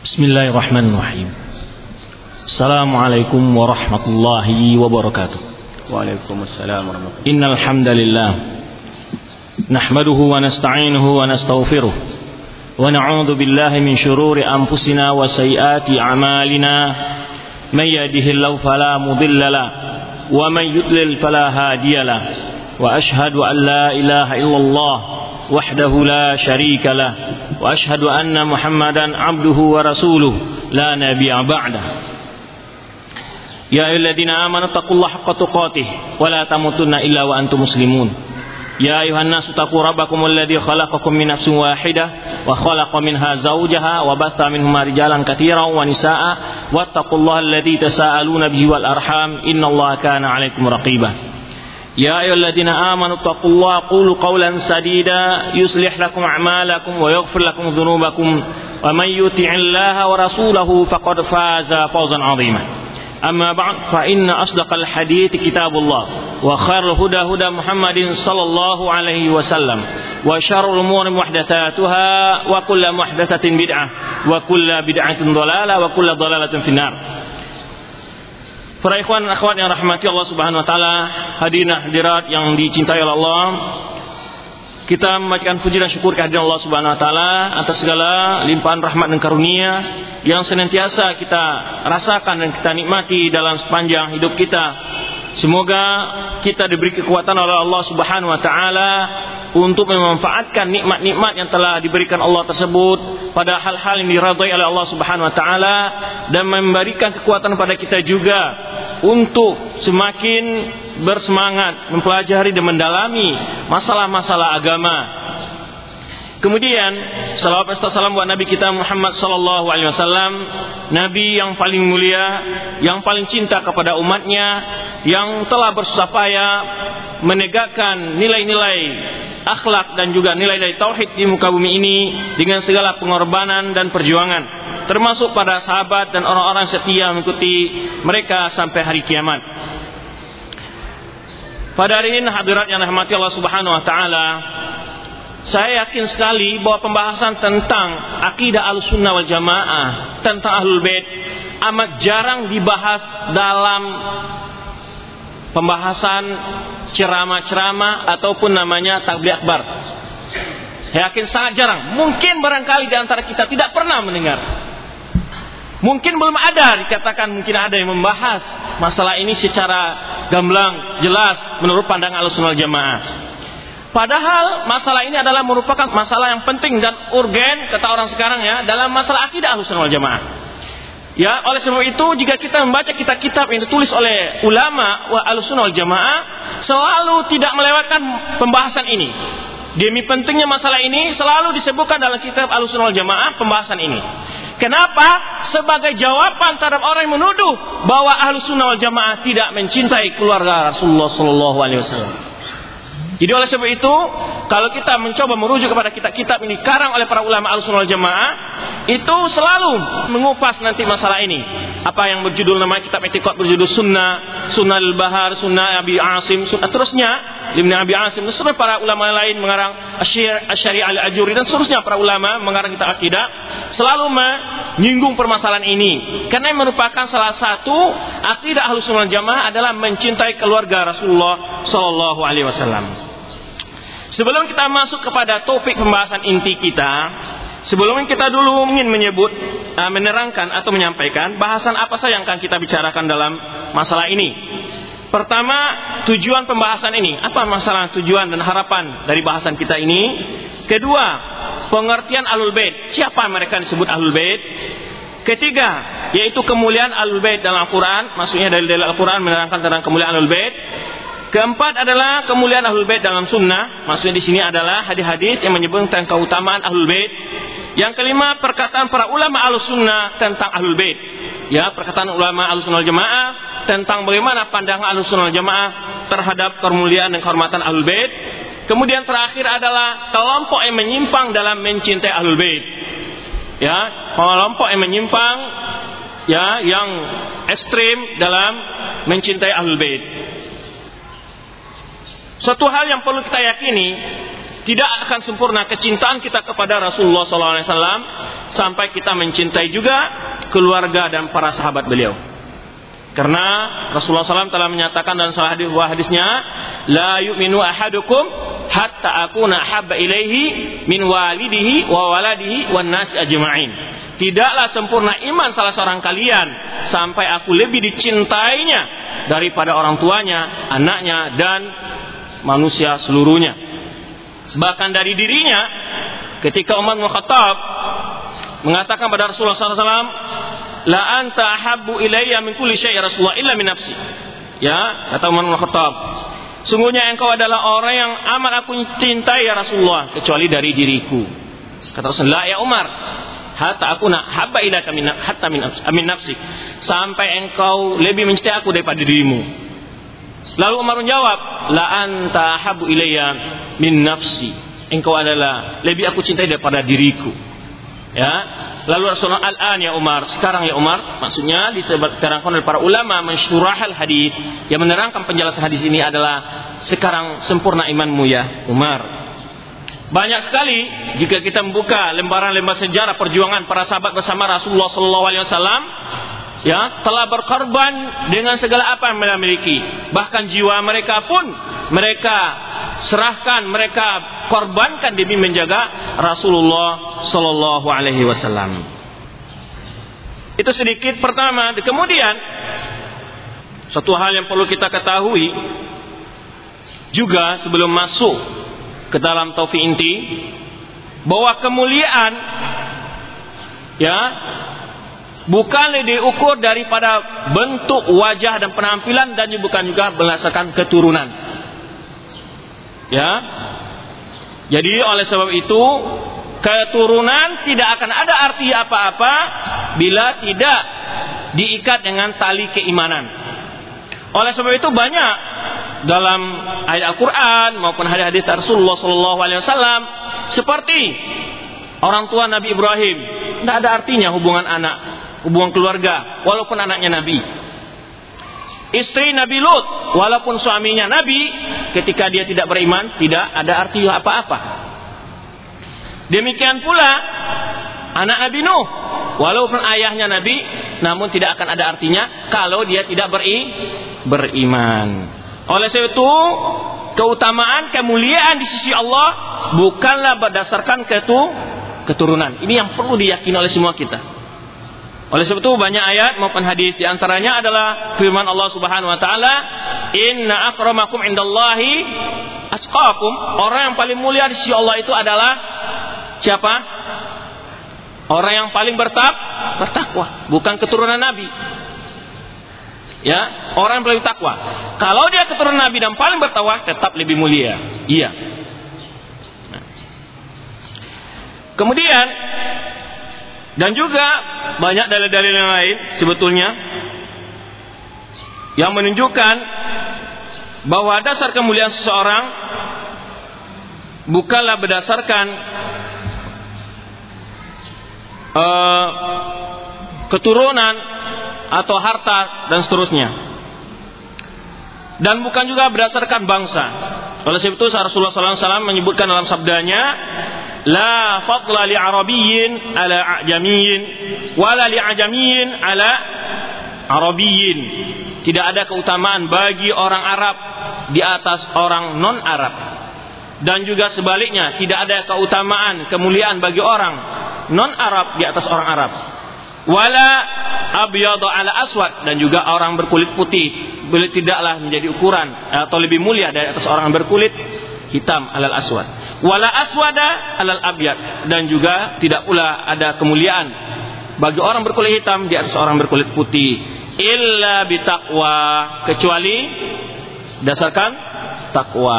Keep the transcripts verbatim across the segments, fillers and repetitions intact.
Bismillahirrahmanirrahim. Assalamualaikum warahmatullahi wabarakatuh. Waalaikumsalam warahmatullahi wabarakatuh. Innal hamdalillah nahmaduhu wa nasta'inuhu wa nastaghfiruh wa na'udzu billahi min shururi anfusina wa sayyiati a'malina. May yahdihillahu fala mudilla lahu wa may yudlil fala hadiya lahu. Wa ashhadu an la ilaha illallah wahdahu la syarika lah wa ashhadu anna Muhammadan abduhu wa rasuluh la nabiyya ba'dah. Ya ayyuhalladzina amanu taqullaha haqqa tuqatih wa la tamutunna illa wa antum muslimun. Ya ayuhan nasu taqu rabbakumul ladzi khalaqakum min nafsin wahidah wa khalaqa minha zawjaha wa batha minhuma rijalan katsiran wa nisaa'a wattaqullaha alladzi tasaaluna bihi wal arham innallaha kana 'alaikum raqiba. Ya ayyuhalladzina amanu taqullaha qulu qawlan sadida yuslih lakum a'malakum wa yaghfir lakum dhunubakum wa may yuti'illaha wa rasulahu faqad faza fawzan 'azima. Amma ba'd fa inna asdaqal hadithi kitabullah wa khairul huda huda Muhammadin sallallahu alaihi wasallam wa syarrul umuri muhdatsatuha wa kullu muhdatsatin bid'ah wa kullu bid'atin dhalalah wa kullu dhalalatin finnar. Para ikhwan dan akhwat yang rahmati Allah Subhanahu wa taala, hadirin hadirat yang dicintai oleh Allah, kita membacakan puji dan syukur kehadiran Allah Subhanahu wa taala atas segala limpahan rahmat dan karunia yang senantiasa kita rasakan dan kita nikmati dalam sepanjang hidup kita. Semoga kita diberi kekuatan oleh Allah Subhanahu wa taala untuk memanfaatkan nikmat-nikmat yang telah diberikan Allah tersebut pada hal-hal yang diridhai oleh Allah Subhanahu wa taala dan memberikan kekuatan pada kita juga untuk semakin bersemangat mempelajari dan mendalami masalah-masalah agama. Kemudian salawat dan salam buat Nabi kita Muhammad sallallahu alaihi wasallam, Nabi yang paling mulia, yang paling cinta kepada umatnya, yang telah bersusah payah menegakkan nilai-nilai akhlak dan juga nilai-nilai tauhid di muka bumi ini dengan segala pengorbanan dan perjuangan, termasuk pada sahabat dan orang-orang setia mengikuti mereka sampai hari kiamat. Pada hari ini hadirat yang dirahmati Allah Subhanahu wa taala, saya yakin sekali bahwa pembahasan tentang akidah Ahlussunnah wal Jamaah, tentang Ahlul Bait amat jarang dibahas dalam pembahasan ceramah-ceramah ataupun namanya tabligh akbar. Saya yakin sangat jarang. Mungkin barangkali di antara kita tidak pernah mendengar. Mungkin belum ada dikatakan mungkin ada yang membahas masalah ini secara gamblang, jelas menurut pandangan Ahlussunnah wal Jamaah. Padahal masalah ini adalah merupakan masalah yang penting dan urgen kata orang sekarang ya dalam masalah akidah Ahlussunnah wal Jamaah. Ya, oleh sebab itu jika kita membaca kitab-kitab yang ditulis oleh ulama wa Ahlussunnah wal Jamaah selalu tidak melewatkan pembahasan ini. Demi pentingnya masalah ini selalu disebutkan dalam kitab Ahlussunnah wal Jamaah pembahasan ini. Kenapa? Sebagai jawaban terhadap orang yang menuduh bahwa Ahlussunnah wal Jamaah tidak mencintai keluarga Rasulullah sallallahu alaihi wasallam. Jadi oleh sebab itu, kalau kita mencoba merujuk kepada kitab-kitab ini karang oleh para ulama Ahlussunnah wal Jamaah, itu selalu mengupas nanti masalah ini. Apa yang berjudul nama kitab I'tiqad berjudul Sunnah, Sunnah al-Bahar, Sunnah Abi Asim, Sunnah terusnya, Ibnu Abi Asim, dan seterusnya para ulama lain mengarang Asy-Syari'ah al-Ajuri dan seterusnya para ulama mengarang kitab akidah selalu menyinggung permasalahan ini. Karena yang merupakan salah satu akidah Ahlussunnah wal Jamaah adalah mencintai keluarga Rasulullah sallallahu alaihi wasallam. Sebelum kita masuk kepada topik pembahasan inti kita, sebelumnya kita dulu ingin menyebut, uh, menerangkan atau menyampaikan bahasan apa saja yang akan kita bicarakan dalam masalah ini. Pertama, tujuan pembahasan ini. Apa masalah tujuan dan harapan dari bahasan kita ini? Kedua, pengertian Ahlul Bait. Siapa mereka disebut Ahlul Bait? Ketiga, yaitu kemuliaan Ahlul Bait dalam Al-Quran. Maksudnya dari dalam Al-Quran menerangkan tentang kemuliaan Ahlul Bait. Keempat adalah kemuliaan Ahlul Bait dalam sunnah. Maksudnya di sini adalah hadis-hadis yang menyebut tentang keutamaan Ahlul Bait. Yang kelima, perkataan para ulama Ahlussunnah tentang Ahlul Bait. Ya, perkataan ulama Ahlussunnah wal Jamaah tentang bagaimana pandangan Ahlussunnah wal Jamaah terhadap kemuliaan dan kehormatan Ahlul Bait. Kemudian terakhir adalah kelompok yang menyimpang dalam mencintai Ahlul Bait. Ya, kelompok yang menyimpang ya, yang ekstrim dalam mencintai Ahlul Bait. Suatu hal yang perlu kita yakini tidak akan sempurna kecintaan kita kepada Rasulullah sallallahu alaihi wasallam sampai kita mencintai juga keluarga dan para sahabat beliau. Karena Rasulullah sallallahu alaihi wasallam telah menyatakan dalam salah hadis hadisnya, la yu'minu ahadukum hatta akuna habba ilaihi min walidihi wa waladihi wan nas ajma'in. Tidaklah sempurna iman salah seorang kalian sampai aku lebih dicintainya daripada orang tuanya, anaknya, dan manusia seluruhnya. Bahkan dari dirinya, ketika Umar bin Khattab mengatakan pada Rasulullah sallallahu alaihi wasallam, la anta ahabbu ilayya min kulli syai' Rasulullah illa min nafsi. Ya, kata Umar bin Khattab, sungguhnya engkau adalah orang yang amat aku cintai ya Rasulullah, kecuali dari diriku. Kata Rasulullah, ya Umar, hatta akuna habba ilayka min hatta min amin nafsi, sampai engkau lebih mencintai aku daripada dirimu. Lalu Umar menjawab, la anta ahabbu ilayya min nafsi, engkau adalah lebih aku cintai daripada diriku. Ya, lalu Rasulullah, al-an ya Umar, sekarang ya Umar, maksudnya diterangkan oleh para ulama mensyurahal hadis, yang menerangkan penjelasan hadis ini adalah sekarang sempurna imanmu ya Umar. Banyak sekali jika kita membuka lembaran-lembaran sejarah perjuangan para sahabat bersama Rasulullah sallallahu alaihi wasallam, ya, telah berkorban dengan segala apa yang mereka miliki. Bahkan jiwa mereka pun mereka serahkan, mereka korbankan demi menjaga Rasulullah sallallahu alaihi wasallam. Itu sedikit pertama. Kemudian satu hal yang perlu kita ketahui juga sebelum masuk ke dalam tauhid inti, bahwa kemuliaan, ya, bukanlah diukur daripada bentuk wajah dan penampilan, dan bukan juga berdasarkan keturunan. Ya. Jadi oleh sebab itu, keturunan tidak akan ada arti apa-apa bila tidak diikat dengan tali keimanan. Oleh sebab itu banyak dalam ayat Al-Quran maupun hadis-hadis Rasulullah sallallahu alaihi wasallam, seperti orang tua Nabi Ibrahim, tidak ada artinya hubungan anak, hubungan keluarga, walaupun anaknya Nabi. Istri Nabi Lut, walaupun suaminya Nabi, ketika dia tidak beriman, tidak ada arti apa-apa. Demikian pula anak Nabi Nuh, walaupun ayahnya Nabi, namun tidak akan ada artinya kalau dia tidak beri, beriman. Oleh sebab itu, keutamaan, kemuliaan di sisi Allah bukanlah berdasarkan ketu, keturunan. Ini yang perlu diyakini oleh semua kita. Oleh sebab itu banyak ayat maupun hadis, di antaranya adalah firman Allah Subhanahu wa taala, "Inna akramakum indallahi atqakum." Orang yang paling mulia di sisi Allah itu adalah siapa? Orang yang paling bertak bertakwa, bukan keturunan Nabi. Ya, orang yang paling takwa. Kalau dia keturunan Nabi dan paling bertakwa, tetap lebih mulia. Iya. Nah. Kemudian dan juga banyak dalil-dalil yang lain sebetulnya yang menunjukkan bahwa dasar kemuliaan seseorang bukanlah berdasarkan uh, keturunan atau harta dan seterusnya, dan bukan juga berdasarkan bangsa. Oleh sebab itu Rasulullah sallallahu alaihi wasallam menyebutkan dalam sabdanya, la fadla li arabiyyin ala ajamiyyin wala li ajamiyyin ala arabiyyin. Tidak ada keutamaan bagi orang Arab di atas orang non Arab, dan juga sebaliknya tidak ada keutamaan kemuliaan bagi orang non Arab di atas orang Arab. Wala abyadu ala aswad, dan juga orang berkulit putih tidaklah menjadi ukuran atau lebih mulia dari atas orang berkulit hitam alal aswad. Wala aswada alal abyad, dan juga tidak pula ada kemuliaan bagi orang berkulit hitam di atas orang berkulit putih, illa bitaqwa, kecuali dasarkan takwa.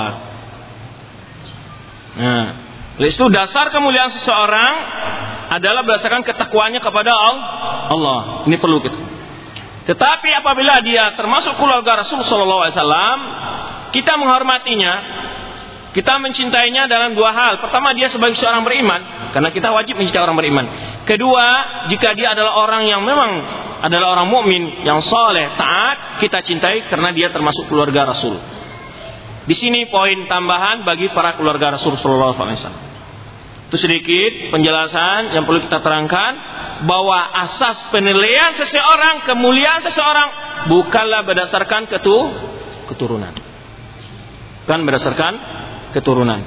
Nah, itu dasar kemuliaan seseorang adalah berdasarkan ketakwaannya kepada Allah. Ini perlu kita. Tetapi apabila dia termasuk keluarga Rasul sallallahu alaihi wasallam, kita menghormatinya, kita mencintainya dalam dua hal. Pertama, dia sebagai seorang beriman, karena kita wajib mencintai orang beriman. Kedua, jika dia adalah orang yang memang adalah orang mukmin yang saleh, taat, kita cintai karena dia termasuk keluarga Rasul. Di sini poin tambahan bagi para keluarga Rasulullah shallallahu alaihi wasallam. Itu sedikit penjelasan yang perlu kita terangkan, bahwa asas penilaian seseorang, kemuliaan seseorang bukanlah berdasarkan ketu, keturunan. Bukan berdasarkan keturunan.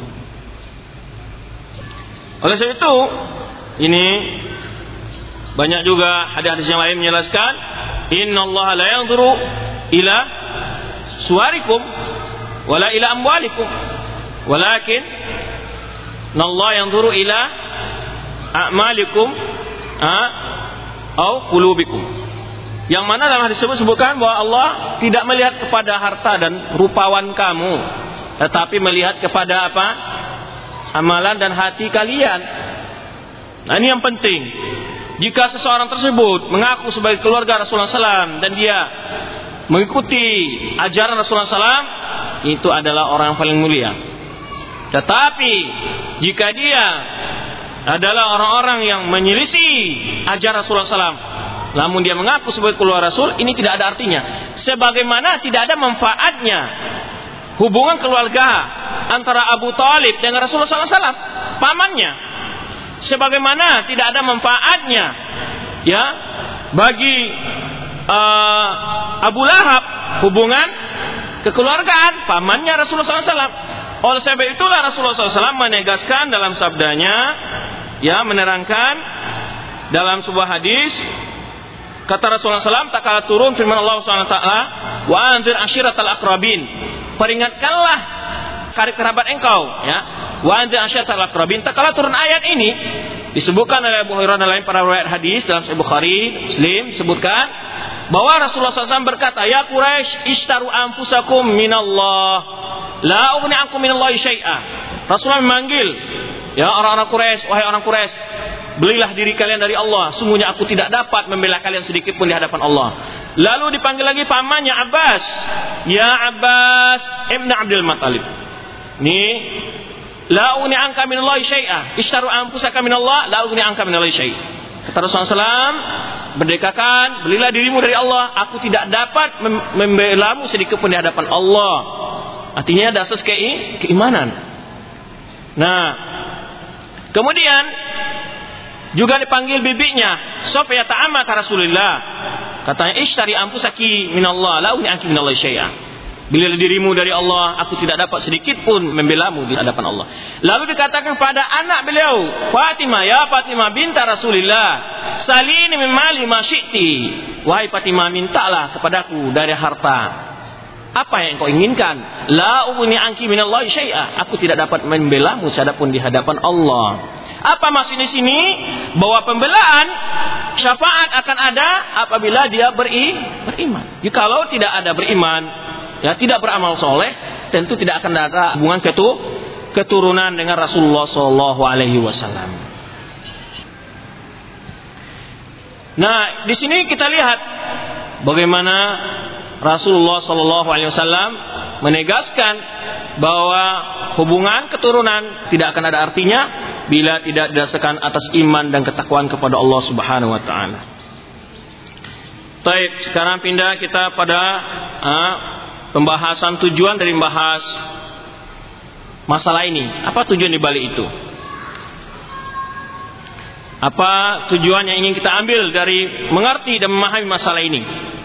Oleh sebab itu, ini banyak juga hadis-hadis yang lain menjelaskan, innallaha la yanzuru ila suwarikum wala ila amwalikum walakin Allah yanzuru ila a'malikum atau qulubikum. Yang mana dalam hadis tersebut sebutkan bahwa Allah tidak melihat kepada harta dan rupawan kamu, tetapi melihat kepada apa? Amalan dan hati kalian. Nah, ini yang penting. Jika seseorang tersebut mengaku sebagai keluarga Rasulullah shallallahu alaihi wasallam dan dia mengikuti ajaran Rasulullah shallallahu alaihi wasallam, itu adalah orang yang paling mulia. Tetapi jika dia adalah orang-orang yang menyelisih ajaran Rasulullah shallallahu alaihi wasallam, namun dia mengaku sebagai keluarga Rasul, ini tidak ada artinya. Sebagaimana tidak ada manfaatnya hubungan keluarga antara Abu Thalib dengan Rasulullah shallallahu alaihi wasallam, pamannya. Sebagaimana tidak ada manfaatnya ya bagi uh, Abu Lahab hubungan kekeluargaan pamannya Rasulullah shallallahu alaihi wasallam. Oleh sebab itulah Rasulullah shallallahu alaihi wasallam menegaskan dalam sabdanya, ya, menerangkan dalam sebuah hadis, kata Rasulullah shallallahu alaihi wasallam, tak kala turun firman Allah subhanahu wa taala, wa anzir ashiratal aqrabin, peringatkanlah karib kerabat engkau, ya. Wa anzir ashiratal aqrabin. Tak kala turun ayat ini, disebutkan oleh Abu Hurairah dan lain para riwayat hadis dalam Sahih Bukhari, Muslim, sebutkan bahwa Rasulullah shallallahu alaihi wasallam berkata, ya Quraisy, ishtaru anfusakum minallah, la ughni ankum minallahi syai'a. Rasulullah memanggil, ya, orang-orang Quraisy, wahai orang Quraisy, belilah diri kalian dari Allah, sungguhnya aku tidak dapat membela kalian sedikit pun di hadapan Allah. Lalu dipanggil lagi pamannya Abbas, ya Abbas ibn Abdul Muttalib. Ini la ughni anka minallahi syai'a, ishtaru anfusaka minallah, la ughni anka minallahi syai'a. Kata Rasulullah shallallahu alaihi wasallam, berdekakan, belilah dirimu dari Allah, aku tidak dapat membelamu sedikit pun di hadapan Allah. Artinya ada asas ke- keimanan. Nah, kemudian juga dipanggil bibinya, Sofiyah ta'amata Rasulullah. Katanya, ishtari anfusaki minallah, la ughni anki minallahi syai'a. Belilah dirimu dari Allah, aku tidak dapat sedikit pun membelamu di hadapan Allah. Lalu dikatakan pada anak beliau, Fatimah, ya Fatimah binta Rasulillah, salini min mali ma syi'ti. Wahai Fatimah, mintalah kepadaku dari harta apa yang kau inginkan. La ughni anki minallahi syai'a, aku tidak dapat membelamu sedapun di hadapan Allah. Apa maksud di sini? Bahwa pembelaan syafaat akan ada apabila dia beri, beriman. Jikalau tidak ada beriman, ya, tidak beramal soleh, tentu tidak akan ada hubungan ketu, keturunan dengan Rasulullah Shallallahu Alaihi Wasallam. Nah, di sini kita lihat bagaimana Rasulullah Shallallahu Alaihi Wasallam menegaskan bahwa hubungan keturunan tidak akan ada artinya bila tidak didasarkan atas iman dan ketakwaan kepada Allah Subhanahu Wa Taala. Baik, sekarang pindah kita pada uh, pembahasan tujuan dari membahas masalah ini. Apa tujuan di balik itu? Apa tujuan yang ingin kita ambil dari mengerti dan memahami masalah ini?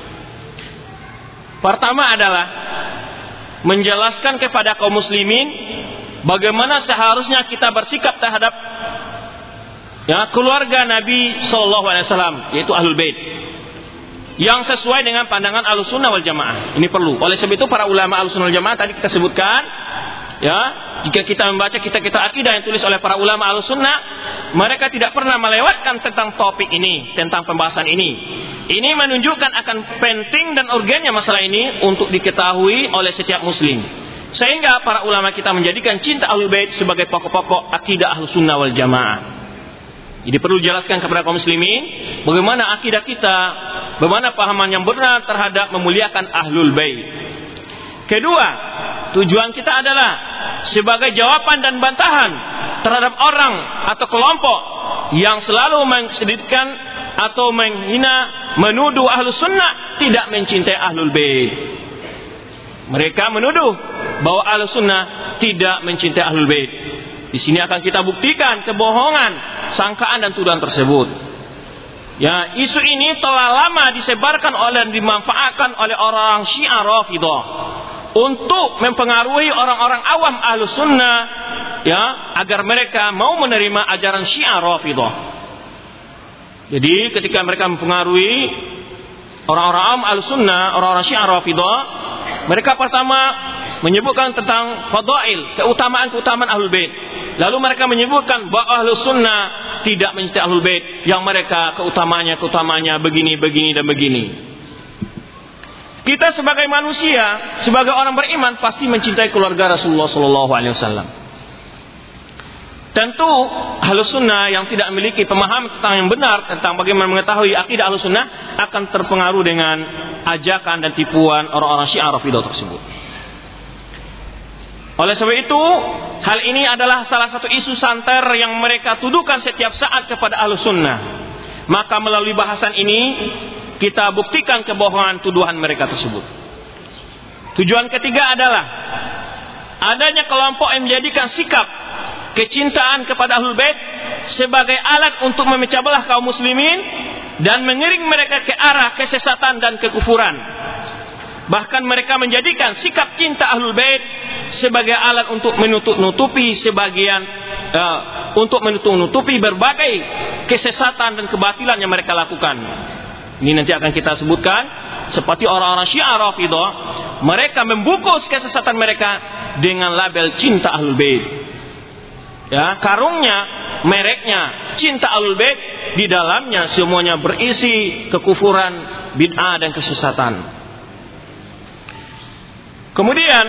Pertama adalah menjelaskan kepada kaum muslimin bagaimana seharusnya kita bersikap terhadap, ya, keluarga Nabi Shallallahu Alaihi Wasallam, yaitu Ahlul Bait, yang sesuai dengan pandangan Ahlussunnah wal Jamaah. Ini perlu. Oleh sebab itu para ulama Ahlussunnah wal Jamaah tadi kita sebutkan, ya, jika kita membaca kitab-kitab akidah yang tulis oleh para ulama Ahlussunnah, mereka tidak pernah melewatkan tentang topik ini, tentang pembahasan ini. Ini menunjukkan akan penting dan urgennya masalah ini untuk diketahui oleh setiap muslim. Sehingga para ulama kita menjadikan cinta Ahlul Bait sebagai pokok-pokok akidah Ahlussunnah wal Jamaah. Jadi perlu jelaskan kepada kaum muslimin bagaimana akidah kita, bagaimana pahaman yang benar terhadap memuliakan Ahlul Bait. Kedua, tujuan kita adalah sebagai jawaban dan bantahan terhadap orang atau kelompok yang selalu mengseditkan atau menghina, menuduh Ahlus Sunnah tidak mencintai Ahlul Bait. Mereka menuduh bahwa Ahlussunnah tidak mencintai Ahlul Bait. Di sini akan kita buktikan kebohongan, sangkaan dan tuduhan tersebut. Ya, isu ini telah lama disebarkan oleh dan dimanfaatkan oleh orang Syiah Rafidhah untuk mempengaruhi orang-orang awam Ahlussunnah, ya, agar mereka mau menerima ajaran Syiah Rafidhah. Jadi ketika mereka mempengaruhi orang-orang awam Ahlussunnah, orang-orang Syiah Rafidhah, mereka pertama menyebutkan tentang fadail, keutamaan-keutamaan Ahlul Bait. Lalu mereka menyebutkan bahwa Ahlussunnah tidak mencintai Ahlul Bait, yang mereka keutamanya keutamanya begini, begini dan begini. Kita sebagai manusia, sebagai orang beriman pasti mencintai keluarga Rasulullah sallallahu alaihi wasallam. Tentu Ahlussunnah yang tidak memiliki pemahaman tentang yang benar tentang bagaimana mengetahui akidah Ahlussunnah akan terpengaruh dengan ajakan dan tipuan orang-orang Syiah Rafidhah tersebut. Oleh sebab itu, hal ini adalah salah satu isu santer yang mereka tuduhkan setiap saat kepada Ahlussunnah. Maka melalui bahasan ini kita buktikan kebohongan tuduhan mereka tersebut. Tujuan ketiga adalah adanya kelompok yang menjadikan sikap kecintaan kepada Ahlul Bait sebagai alat untuk memecah belah kaum muslimin dan mengiring mereka ke arah kesesatan dan kekufuran. Bahkan mereka menjadikan sikap cinta Ahlul Bait sebagai alat untuk menutup-nutupi sebagian uh, untuk menutup-nutupi berbagai kesesatan dan kebatilan yang mereka lakukan. Ini nanti akan kita sebutkan seperti orang-orang Syiah Rafidhah, mereka membungkus kesesatan mereka dengan label cinta Ahlul Bait. Ya, karungnya, mereknya cinta Ahlul Bait, di dalamnya semuanya berisi kekufuran, bid'ah dan kesesatan. Kemudian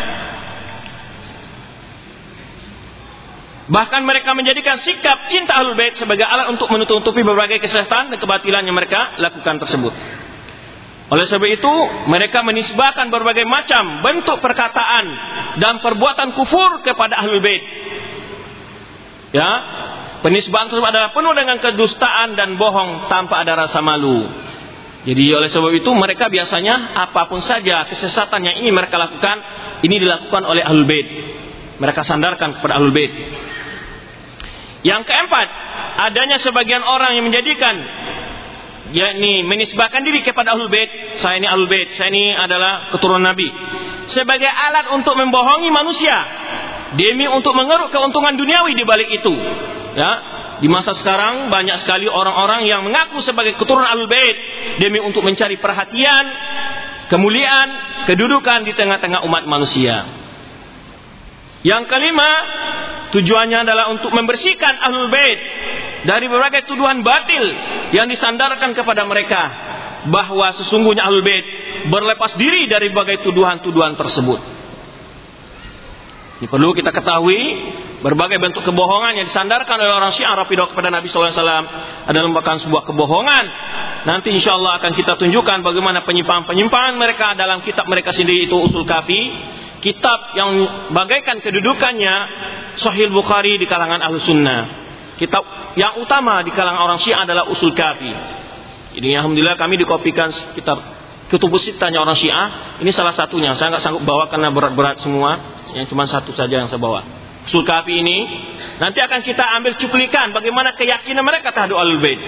bahkan mereka menjadikan sikap cinta Ahlul Bait sebagai alat untuk menutupi berbagai kesesatan dan kebatilan yang mereka lakukan tersebut. Oleh sebab itu, mereka menisbahkan berbagai macam bentuk perkataan dan perbuatan kufur kepada Ahlul Bait. Ya, penisbahan tersebut adalah penuh dengan kedustaan dan bohong tanpa ada rasa malu. Jadi oleh sebab itu mereka biasanya apapun saja kesesatan yang ini mereka lakukan, ini dilakukan oleh Ahlul Bait. Mereka sandarkan kepada Ahlul Bait. Yang keempat, adanya sebagian orang yang menjadikan, yakni menisbahkan diri kepada Ahlul Bait, saya ini Ahlul Bait, saya ini adalah keturunan Nabi, sebagai alat untuk membohongi manusia demi untuk mengeruk keuntungan duniawi di balik itu. Ya, di masa sekarang banyak sekali orang-orang yang mengaku sebagai keturunan Ahlul Bait demi untuk mencari perhatian, kemuliaan, kedudukan di tengah-tengah umat manusia. Yang kelima, tujuannya adalah untuk membersihkan Ahlul Bait dari berbagai tuduhan batil yang disandarkan kepada mereka, bahwa sesungguhnya Ahlul Bait berlepas diri dari berbagai tuduhan-tuduhan tersebut. Ini perlu kita ketahui, berbagai bentuk kebohongan yang disandarkan oleh orang Syiah Rafidhah kepada Nabi sallallahu alaihi wasallam adalah merupakan sebuah kebohongan. Nanti insya Allah akan kita tunjukkan bagaimana penyimpangan-penyimpangan mereka dalam kitab mereka sendiri, itu Usul Kafi, kitab yang bagaikan kedudukannya Sahih Bukhari di kalangan Ahlussunnah. Kitab yang utama di kalangan orang Syiah adalah Usul Kafi. Ini alhamdulillah kami dikopikan kitab Kutubus Sittahnya orang Syiah. Ini salah satunya. Saya nggak sanggup bawa karena berat-berat semua. Yang cuma satu saja yang saya bawa. Usul Kafi ini nanti akan kita ambil cuplikan bagaimana keyakinan mereka terhadap Ahlul Bait.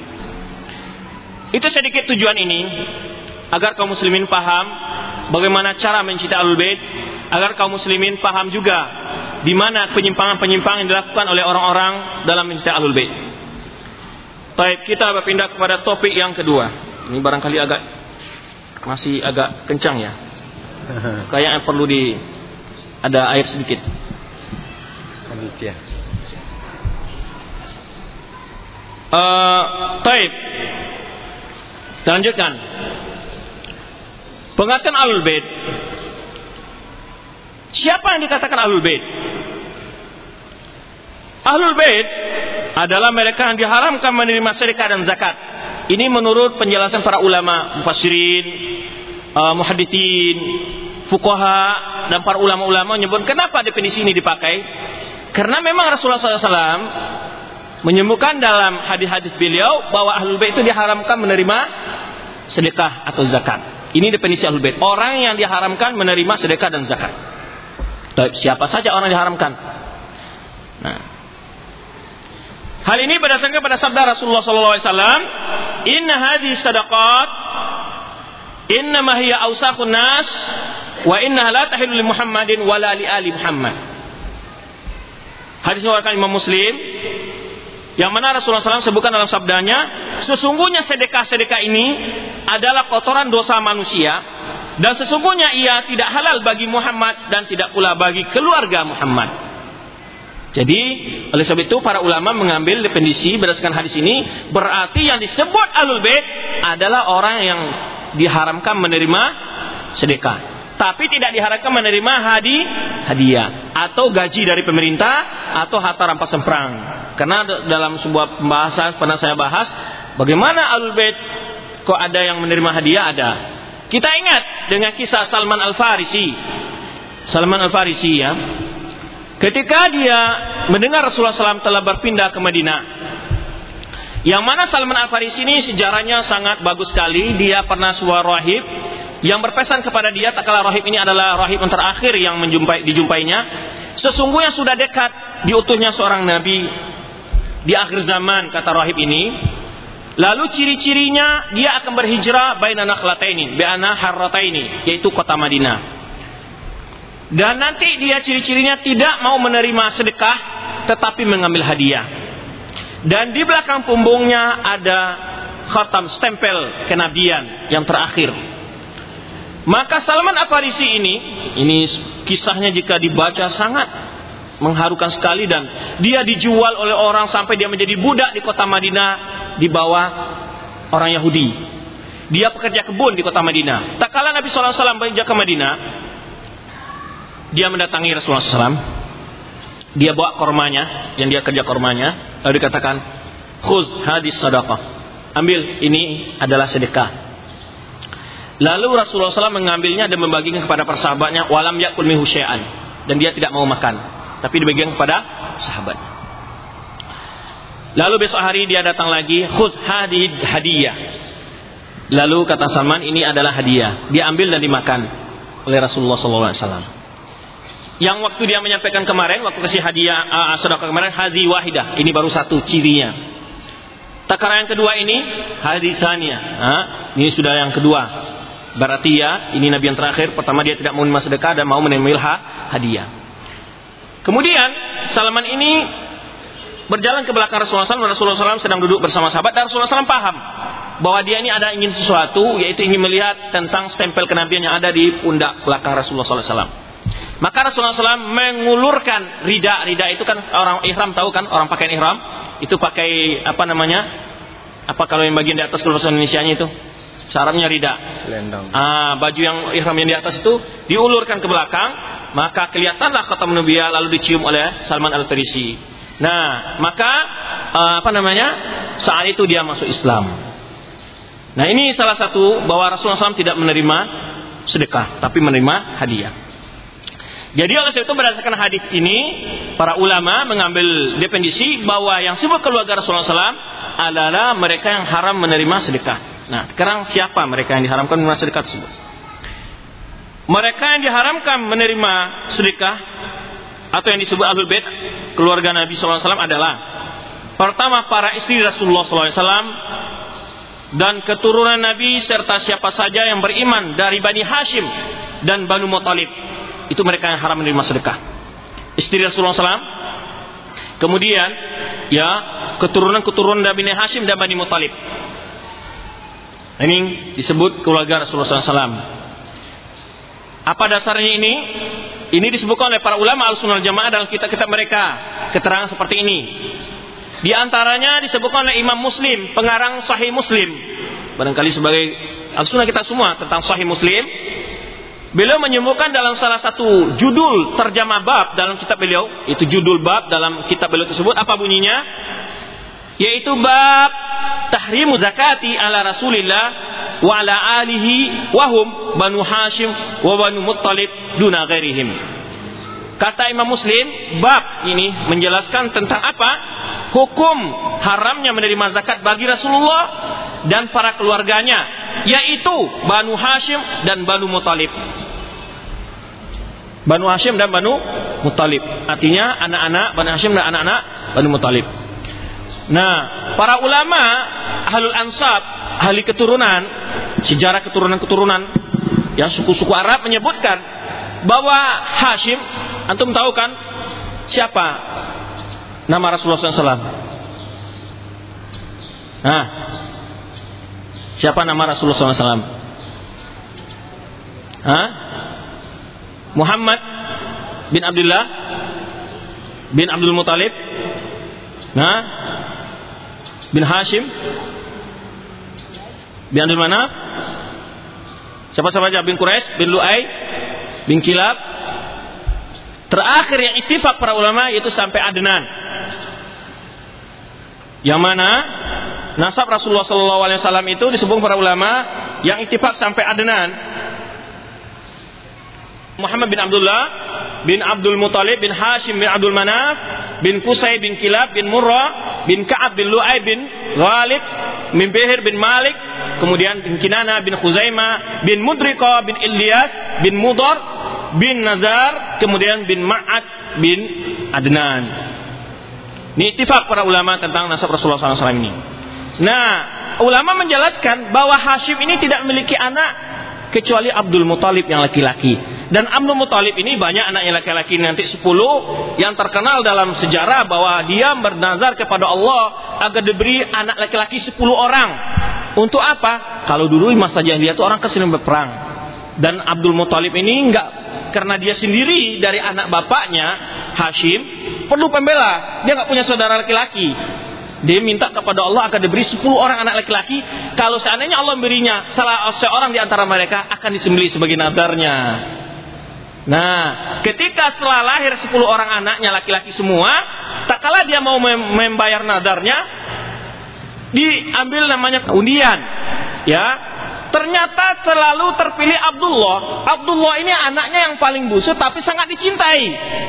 Itu sedikit tujuan ini, agar kaum muslimin paham bagaimana cara mencintai Ahlul Bait, agar kaum muslimin paham juga di mana penyimpangan-penyimpangan yang dilakukan oleh orang-orang dalam mencintai Ahlul Bait. Baik, kita berpindah kepada topik yang kedua. Ini barangkali agak masih agak kencang ya. Kayaknya perlu di ada air sedikit. Panitia. Uh, Taib. Kita lanjutkan. Pengertian Ahlul Bait. Siapa yang dikatakan Ahlul Bait? Ahlul Bait adalah mereka yang diharamkan menerima sedekah dan zakat. Ini menurut penjelasan para ulama, mufassirin, uh, muhadditsin, fuqaha dan para ulama-ulama menyebut kenapa definisi ini dipakai? Karena memang Rasulullah sallallahu alaihi wasallam menyebutkan dalam hadis-hadis beliau bahwa Ahlul Bait itu diharamkan menerima sedekah atau zakat. Ini definisi Ahlul Bait, orang yang diharamkan menerima sedekah dan zakat. Siapa saja orang diharamkan. Nah, hal ini berdasarkan pada sabda Rasulullah sallallahu alaihi wasallam, "Inna hadhihi sadaqat inna ma hiya awsaqun nas wa innaha la tahillu li Muhammadin wa la li ali Muhammad." Hadis diriwayatkan Imam Muslim, yang mana Rasulullah sallallahu alaihi wasallam sebutkan dalam sabdanya, sesungguhnya sedekah-sedekah ini adalah kotoran dosa manusia, dan sesungguhnya ia tidak halal bagi Muhammad dan tidak pula bagi keluarga Muhammad. Jadi oleh sebab itu para ulama mengambil definisi berdasarkan hadis ini, berarti yang disebut Ahlul Bait adalah orang yang diharamkan menerima sedekah, tapi tidak diharamkan menerima hadi hadiah atau gaji dari pemerintah atau harta rampasan perang. Karena dalam sebuah pembahasan pernah saya bahas, bagaimana Ahlul Bait kok ada yang menerima hadiah, ada. Kita ingat dengan kisah Salman Al-Farisi. Salman Al-Farisi ya, ketika dia mendengar Rasulullah sallallahu alaihi wasallam telah berpindah ke Madinah, yang mana Salman Al-Farisi ini sejarahnya sangat bagus sekali. Dia pernah sebuah rahib yang berpesan kepada dia, tak kala rahib ini adalah rahib yang terakhir yang menjumpai, dijumpainya. Sesungguhnya sudah dekat diutusnya seorang nabi di akhir zaman, kata rahib ini. Lalu ciri-cirinya dia akan berhijrah baina nakhlataini, baina harrataini, yaitu kota Madinah. Dan nanti dia ciri-cirinya tidak mau menerima sedekah, tetapi mengambil hadiah. Dan di belakang punggungnya ada khatam, stempel kenabian yang terakhir. Maka Salman Al-Farisi ini, ini kisahnya jika dibaca sangat mengharukan sekali, dan dia dijual oleh orang sampai dia menjadi budak di kota Madinah di bawah orang Yahudi. Dia pekerja kebun di kota Madinah. Tak kala Nabi sallallahu alaihi wasallam berhijrah ke Madinah, dia mendatangi Rasulullah sallallahu alaihi wasallam. Dia bawa kormanya, yang dia kerja kormanya, lalu dikatakan, "Khudh hadis sadaqah." Ambil, ini adalah sedekah. Lalu Rasulullah sallallahu alaihi wasallam mengambilnya dan membagikan kepada para sahabatnya, walam yakul minhu syai'an, dan dia tidak mau makan, tapi dibagikan kepada sahabat. Lalu besok hari dia datang lagi, khudh hadid hadiyah. Lalu kata Salman, ini adalah hadiah. Dia ambil dan dimakan oleh Rasulullah sallallahu alaihi wasallam. Yang waktu dia menyampaikan kemarin, waktu kasih hadiah uh, sedekah kemarin, hazi wahidah, ini baru satu cirinya. Takara yang kedua ini hadisania, uh, ini sudah yang kedua. Berarti ya, ini nabi yang terakhir. Pertama dia tidak mau menerima sedekah dan mau menerima hadiah. Kemudian Salman ini berjalan ke belakang Rasulullah sallallahu alaihi wasallam. Rasulullah sallallahu alaihi wasallam sedang duduk bersama sahabat, dan Rasulullah sallallahu alaihi wasallam paham bahwa dia ini ada ingin sesuatu, yaitu ingin melihat tentang stempel kenabian yang ada di pundak belakang Rasulullah sallallahu alaihi wasallam. Maka Rasulullah sallallahu alaihi wasallam mengulurkan rida. Rida itu kan orang ihram, tahu kan, orang pakai ihram itu pakai apa namanya? Apa kalau yang bagian di atas, kalau bahasa Indonesianya itu syaratnya rida. Selendang. Ah, baju yang ihram yang di atas itu diulurkan ke belakang, maka kelihatanlah khatam nubuwah, lalu dicium oleh Salman Al-Farisi. Nah, maka uh, apa namanya? Saat itu dia masuk Islam. Nah, ini salah satu bahwa Rasulullah sallallahu alaihi wasallam tidak menerima sedekah, tapi menerima hadiah. Jadi oleh sebab itu berdasarkan hadis ini, para ulama mengambil definisi bahwa yang disebut keluarga Rasulullah sallallahu alaihi wasallam adalah mereka yang haram menerima sedekah. Nah, sekarang siapa mereka yang diharamkan menerima sedekah tersebut? Mereka yang diharamkan menerima sedekah atau yang disebut Ahlul Bait, keluarga Nabi sallallahu alaihi wasallam adalah, pertama, para istri Rasulullah sallallahu alaihi wasallam dan keturunan Nabi, serta siapa saja yang beriman dari Bani Hashim dan Banu Muthalib. Itu mereka yang haram menerima sedekah. Istri Rasulullah sallallahu alaihi wasallam, kemudian ya keturunan-keturunan dari Bani Hashim dan Bani Muthalib. Ini disebut keluarga Rasulullah sallallahu alaihi wasallam. Apa dasarnya ini? Ini disebutkan oleh para ulama Ahlussunnah wal Jamaah dalam kitab-kitab mereka, keterangan seperti ini. Di antaranya disebutkan oleh Imam Muslim, pengarang Sahih Muslim. Barangkali sebagai Ahlussunnah kita semua tentang Sahih Muslim. Beliau menyebutkan dalam salah satu judul terjemah bab dalam kitab beliau, itu judul bab dalam kitab beliau tersebut, apa bunyinya? Yaitu bab tahrimu zakati ala Rasulillah wa ala alihi wahum Banu Hashim wa Banu Muttalib duna ghairihim. Kata Imam Muslim, bab ini menjelaskan tentang apa? Hukum haramnya menerima zakat bagi Rasulullah dan para keluarganya, yaitu Banu Hashim dan Banu Muttalib. Banu Hashim dan Banu Muttalib. Artinya anak-anak Banu Hashim dan anak-anak Banu Muttalib. Nah, para ulama ahlul ansab, ahli keturunan, sejarah keturunan-keturunan yang suku-suku Arab menyebutkan bahwa Hashim, antum tahu kan siapa nama Rasulullah shallallahu alaihi wasallam? Nah, siapa nama Rasulullah shallallahu alaihi wasallam? Hah? Muhammad bin Abdullah bin Abdul Muttalib, nah, bin Hashim bin Abdul Manaf, siapa-siapa aja, bin Quraisy, bin Lu'ay, bin Kilab. Terakhir yang ittifaq para ulama yaitu sampai Adnan, yang mana nasab Rasulullah sallallahu alaihi wasallam itu disebut para ulama yang ittifaq sampai Adnan. Muhammad bin Abdullah bin Abdul Muttalib bin Hashim bin Abdul Manaf bin Qusay bin Kilab bin Murrah bin Ka'ab bin Lu'ay bin Ghalib bin Bihir bin Malik, kemudian bin Kinana bin Khuzaimah bin Mudrika bin Ilyas bin Mudar bin Nazar, kemudian bin Ma'ad bin Adnan. Ini ittifaq para ulama tentang nasab Rasulullah sallallahu alaihi wasallam ini. Nah, ulama menjelaskan bahwa Hashim ini tidak memiliki anak kecuali Abdul Muttalib yang laki-laki. Dan Abdul Muttalib ini banyak anaknya laki-laki, nanti sepuluh yang terkenal dalam sejarah bahwa dia bernazar kepada Allah agar diberi anak laki-laki sepuluh orang. Untuk apa? Kalau dulu masa jahiliyah itu orang kesini berperang. Dan Abdul Muttalib ini enggak, karena dia sendiri dari anak bapaknya Hashim perlu pembela. Dia enggak punya saudara laki-laki. Dia minta kepada Allah agar diberi sepuluh orang anak laki-laki. Kalau seandainya Allah memberinya salah seorang di antara mereka akan disembelih sebagai nadarnya. Nah, ketika setelah lahir sepuluh orang anaknya laki-laki semua, tak kala dia mau membayar nadarnya, diambil namanya undian. Ya, ternyata selalu terpilih Abdullah. Abdullah ini anaknya yang paling busuk tapi sangat dicintai.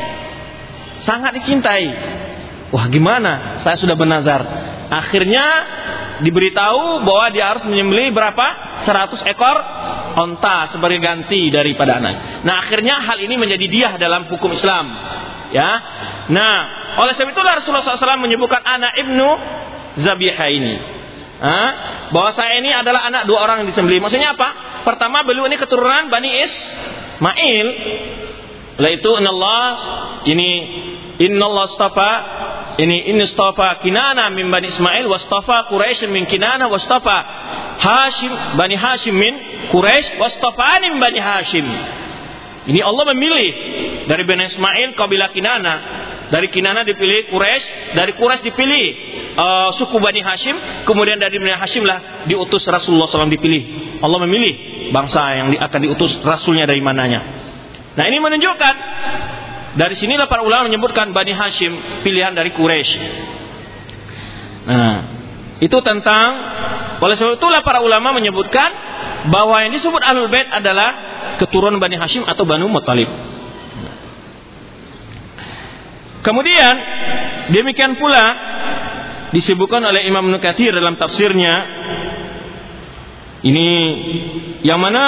Sangat dicintai. Wah, gimana? Saya sudah bernazar. Akhirnya diberitahu bahwa dia harus menyembelih berapa? seratus ekor onta sebagai ganti daripada anak. Nah, akhirnya hal ini menjadi diyah dalam hukum Islam. Ya. Nah, oleh sebab itulah Rasulullah shallallahu alaihi wasallam menyebutkan anak ibnu Zabiha ini. Hah? Bahwa saya ini adalah anak dua orang yang disembelih. Maksudnya apa? Pertama, beliau ini keturunan Bani Ismail. Yaitu Allah ini Innallaha astafa ini innastafa Kinana min Bani Ismail wastafa Quraisy min Kinana wastafa Hashim Bani Hashim min Quraisy wastafani min Bani Hashim. Ini Allah memilih dari Bani Ismail kabilah Kinana, dari Kinana dipilih Quraisy, dari Quraisy dipilih uh, suku Bani Hashim, kemudian dari Bani Hashim lah diutus Rasulullah shallallahu alaihi wasallam dipilih. Allah memilih bangsa yang akan diutus rasulnya dari mananya. Nah, ini menunjukkan dari sinilah para ulama menyebutkan Bani Hashim pilihan dari Quraisy. Nah, itu tentang, oleh sebab itulah para ulama menyebutkan bahwa yang disebut Ahlul Bait adalah keturunan Bani Hashim atau Banu Muttalib. Kemudian demikian pula disebutkan oleh Imam Ibnu Katsir dalam tafsirnya, ini yang mana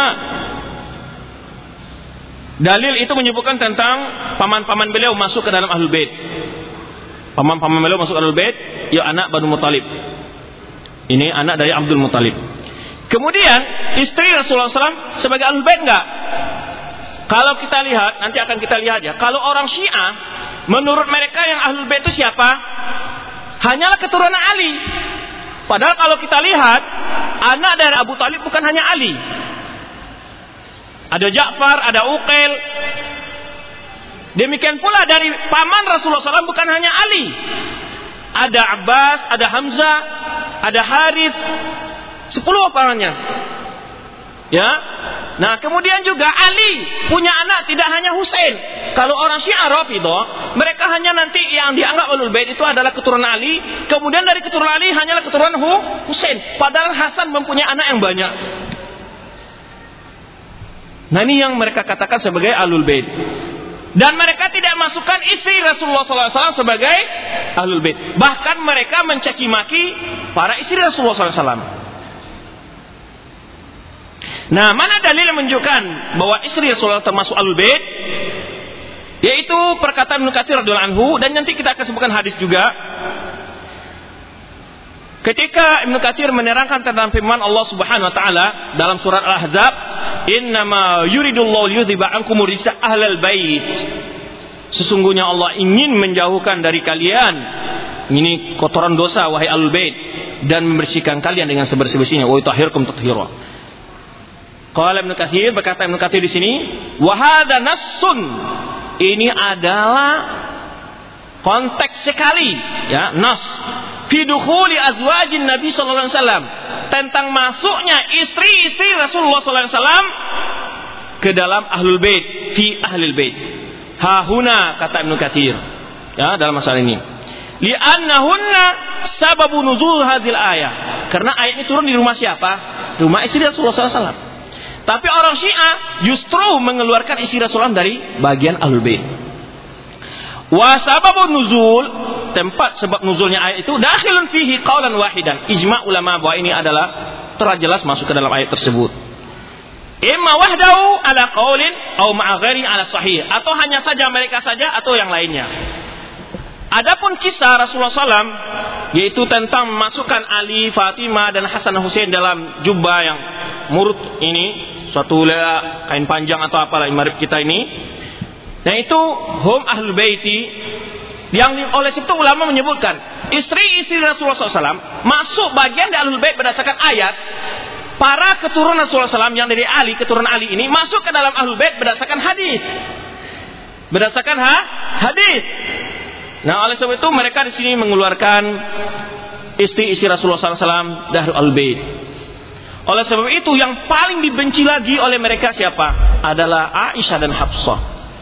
dalil itu menyebutkan tentang paman-paman beliau masuk ke dalam Ahlul Bait. Paman-paman beliau masuk ke Ahlul Bait, ya anak Banu Muttalib. Ini anak dari Abdul Muttalib. Kemudian istri Rasulullah shallallahu alaihi wasallam sebagai Ahlul Bait enggak? Kalau kita lihat, nanti akan kita lihat ya. Kalau orang Syiah, menurut mereka yang Ahlul Bait itu siapa? Hanyalah keturunan Ali. Padahal kalau kita lihat, anak dari Abu Talib bukan hanya Ali. Ada Ja'far, ada Uqail. Demikian pula dari paman Rasulullah shallallahu alaihi wasallam bukan hanya Ali. Ada Abbas, ada Hamzah, ada Harith. Sepuluh pamannya. Ya. Nah, kemudian juga Ali punya anak tidak hanya Husain. Kalau orang Syiah Rafidhah, mereka hanya nanti yang dianggap Ahlul Bait itu adalah keturunan Ali. Kemudian dari keturunan Ali hanyalah keturunan Husain. Padahal Hasan mempunyai anak yang banyak. Nah, ini yang mereka katakan sebagai Ahlul Bait. Dan mereka tidak masukkan istri Rasulullah shallallahu alaihi wasallam sebagai Ahlul Bait. Bahkan mereka mencaci maki para istri Rasulullah shallallahu alaihi wasallam. Nah, mana dalil yang menunjukkan bahwa istri Rasulullah termasuk Ahlul Bait? Yaitu perkataan Ibnu Katsir radhiyallahu anhu, dan nanti kita akan sebutkan hadis juga. Ketika Ibnu Katsir menerangkan tentang firman Allah Subhanahu wa taala dalam surat Al-Ahzab, "Innama yuridullahu liyudhiba ankumur rijsa ahlal bait." Sesungguhnya Allah ingin menjauhkan dari kalian ini kotoran dosa wahai ahlul bait, dan membersihkan kalian dengan sebersih-bersihnya, wa yutahhirkum tathhira. Qala Ibnu Katsir, berkata Ibnu Katsir di sini, wa hadza nassun. Ini adalah konteks sekali, ya, nas fi dukhuli azwajin Nabi sallallahu alaihi wasallam, tentang masuknya istri-istri Rasulullah sallallahu alaihi wasallam ke dalam ahlul bait, fi ahlul bait. Ha huna, kata Ibnu Katsir, ya, dalam masalah ini. Li'annahunna sababu nuzul hadhil ayah. Karena ayat ini turun di rumah siapa? Rumah istri Rasulullah sallallahu alaihi wasallam. Tapi orang Syiah justru mengeluarkan istri Rasulullah dari bagian ahlul bait. Wa sababun nuzul, tempat sebab nuzulnya ayat itu, dakhilun fihi qaulan wahidan. Ijma' ulama bahwa ini adalah terjelas masuk ke dalam ayat tersebut. Imma wahdahu ala qaulin aw ma'a ghairi ala sahih, atau hanya saja mereka saja atau yang lainnya. Adapun kisah Rasulullah sallallahu alaihi wasallam, yaitu tentang memasukkan Ali, Fatimah dan Hasan Husain dalam jubah yang murut ini, suatu kain panjang atau apalah marif kita ini, dan itu hum ahlul baiti, yang oleh sebab itu ulama menyebutkan istri-istri Rasulullah sallallahu alaihi wasallam masuk bagian dari ahlul bait berdasarkan ayat. Para keturunan Rasulullah sallallahu alaihi wasallam yang dari Ali, keturunan Ali ini masuk ke dalam ahlul bait berdasarkan hadis, berdasarkan ha? hadis. Nah, oleh sebab itu mereka di sini mengeluarkan istri-istri Rasulullah sallallahu alaihi wasallam dari ahlul bait. Oleh sebab itu yang paling dibenci lagi oleh mereka siapa? Adalah Aisyah dan Hafsah.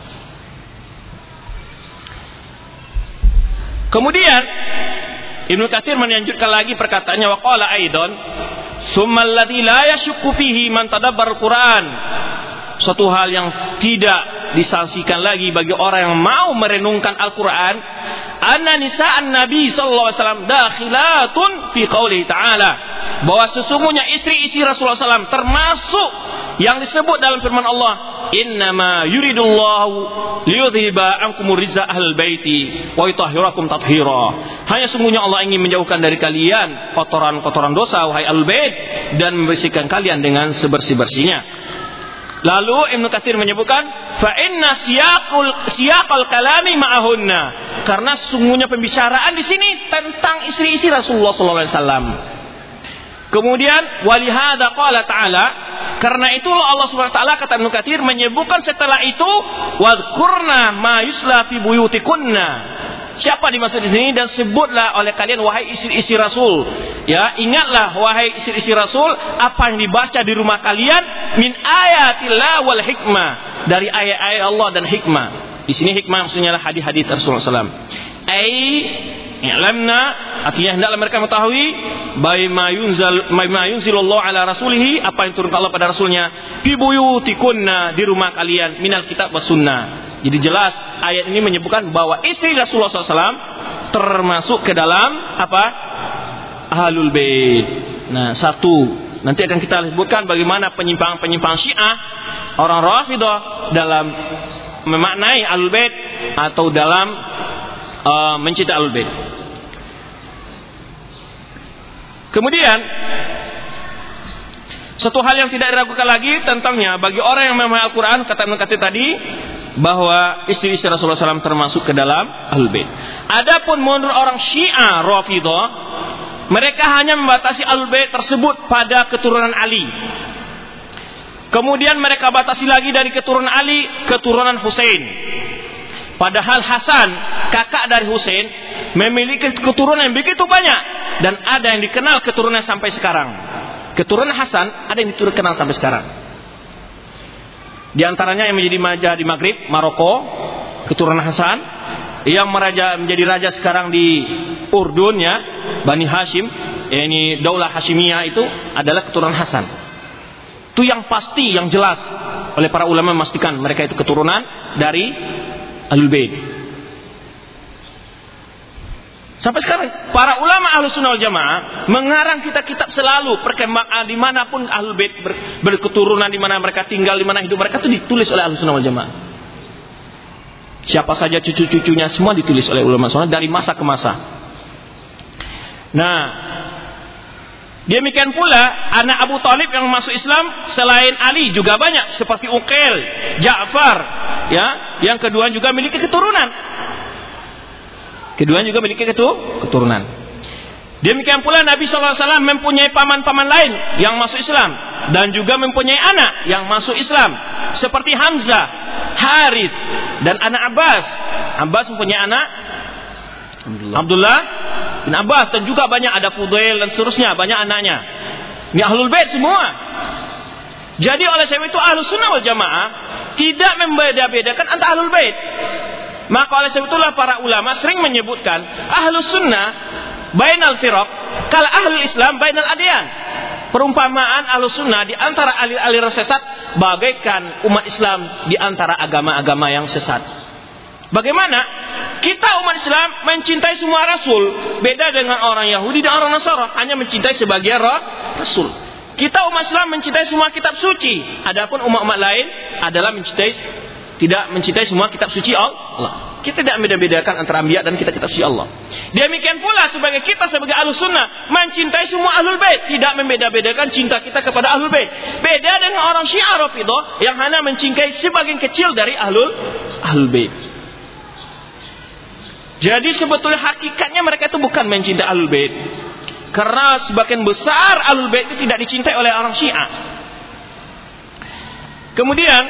Kemudian Ibnu Katsir melanjutkan lagi perkataannya, wa qala aidan summal ladzi la yashukku fihi man tadabbar Quran. Suatu hal yang tidak disangsikan lagi bagi orang yang mau merenungkan Al-Quran, anna nisa'an Nabi sallallahu alaihi wasallam dakhilatun fi qoulihi ta'ala, bahwa sesungguhnya istri-istri Rasulullah sallallahu alaihi wasallam termasuk yang disebut dalam firman Allah, innama yuridullahu liyudhiba ankumur rijza ahlal baiti wa yutahhirakum tathhira. Hanya sungguhnya Allah ingin menjauhkan dari kalian kotoran-kotoran dosa wahai ahlul bait, dan membersihkan kalian dengan sebersih-bersihnya. Lalu Ibnu Katsir menyebutkan, fa inna siyaqul siyaqal kalami ma'ahunna, karena sungguhnya pembicaraan di sini tentang istri-istri Rasulullah sallallahu alaihi wasallam. Kemudian walihada qala ta'ala, karena itulah Allah Subhanahu wa taala, kata Ibnu Katsir, menyebutkan setelah itu wadhkurna ma yusla fi buyutikunna. Siapa dimaksud di sini? Dan sebutlah oleh kalian wahai istri-istri Rasul, ya, ingatlah wahai istri-istri Rasul apa yang dibaca di rumah kalian min ayatillah wal hikmah, dari ayat-ayat Allah dan hikmah. Di sini hikmah maksudnya adalah hadis-hadis Rasulullah sallallahu alaihi wasallam. Ai i'lamna, artinya hendaklah mereka mengetahui bima yunzal bima yunzilullah ala rasulih, apa yang turun Allah pada rasulnya, fi buyutikunna, di rumah kalian, minal kitab was sunnah. Jadi jelas ayat ini menyebutkan bahwa istri Rasulullah sallallahu alaihi wasallam termasuk ke dalam apa? Ahlul bait. Nah, satu, nanti akan kita sebutkan bagaimana penyimpangan-penyimpangan Syiah, orang Rafidhah dalam memaknai ahlul bait atau dalam uh, mencintai ahlul bait. Kemudian satu hal yang tidak diragukan lagi tentangnya bagi orang yang memahami Al-Quran, kata Ibnu Katsir tadi, bahwa istri-istri Rasulullah sallallahu alaihi wasallam termasuk ke dalam ahlul bait. Adapun menurut orang Syiah Rafidhah, mereka hanya membatasi ahlul bait tersebut pada keturunan Ali. Kemudian mereka batasi lagi dari keturunan Ali, keturunan Husain. Padahal Hasan, kakak dari Husain, memiliki keturunan yang begitu banyak, dan ada yang dikenal keturunan sampai sekarang. Keturunan Hasan ada yang dikenal sampai sekarang. Di antaranya yang menjadi raja di Maghrib, Maroko, keturunan Hasan. Yang meraja, menjadi raja sekarang di Urdun, ya, Bani Hashim, ini Daulah Hashimiyah, itu adalah keturunan Hasan. Itu yang pasti, yang jelas oleh para ulama memastikan mereka itu keturunan dari Ahlul Bait. Sampai sekarang para ulama Ahlus Sunnah wal Jamaah mengarang kitab-kitab selalu perkembangan dimanapun Ahlul Bait ber, berketurunan, di mana mereka tinggal, di mana hidup mereka itu ditulis oleh Ahlus Sunnah wal Jamaah. Siapa saja cucu-cucunya semua ditulis oleh ulama sunnah dari masa ke masa. Nah, demikian pula anak Abu Thalib yang masuk Islam selain Ali juga banyak, seperti Uqail, Ja'far, ya, yang kedua juga memiliki keturunan. Kedua juga memiliki keturunan. Demikian pula Nabi sallallahu alaihi wasallam mempunyai paman-paman lain yang masuk Islam dan juga mempunyai anak yang masuk Islam seperti Hamzah, Harith dan anak Abbas. Abbas mempunyai anak Abdullah. Abdullah bin Abbas, dan juga banyak ada Fudail dan seterusnya, banyak anaknya. Ini ahlul bait semua. Jadi oleh sebab itu Ahlus Sunnah wal Jamaah tidak membeda-bedakan antara ahlul bait. Maka oleh sebab itulah para ulama sering menyebutkan Ahlus Sunnah bainal firaq kal ahlul Islam bainal adyan. Perumpamaan Ahlus Sunnah di antara aliran sesat bagaikan umat Islam di antara agama-agama yang sesat. Bagaimana? Kita umat Islam mencintai semua rasul, beda dengan orang Yahudi dan orang Nasara, hanya mencintai sebagian rasul. Kita umat Islam mencintai semua kitab suci, adapun umat-umat lain adalah mencintai tidak mencintai semua kitab suci Allah. Kita tidak membeda-bedakan antara anbiya dan kitab-kitab suci Allah. Demikian pula sebagai kita sebagai Ahlus Sunnah mencintai semua ahlul bait, tidak membeda-bedakan cinta kita kepada ahlul bait. Beda dengan orang Syiah Rafidhah yang hanya mencintai sebagian kecil dari ahlul ahlul bait. Jadi sebetulnya hakikatnya mereka itu bukan mencintai ahlul bait. Karena sebagian besar ahlul bait itu tidak dicintai oleh orang Syiah. Kemudian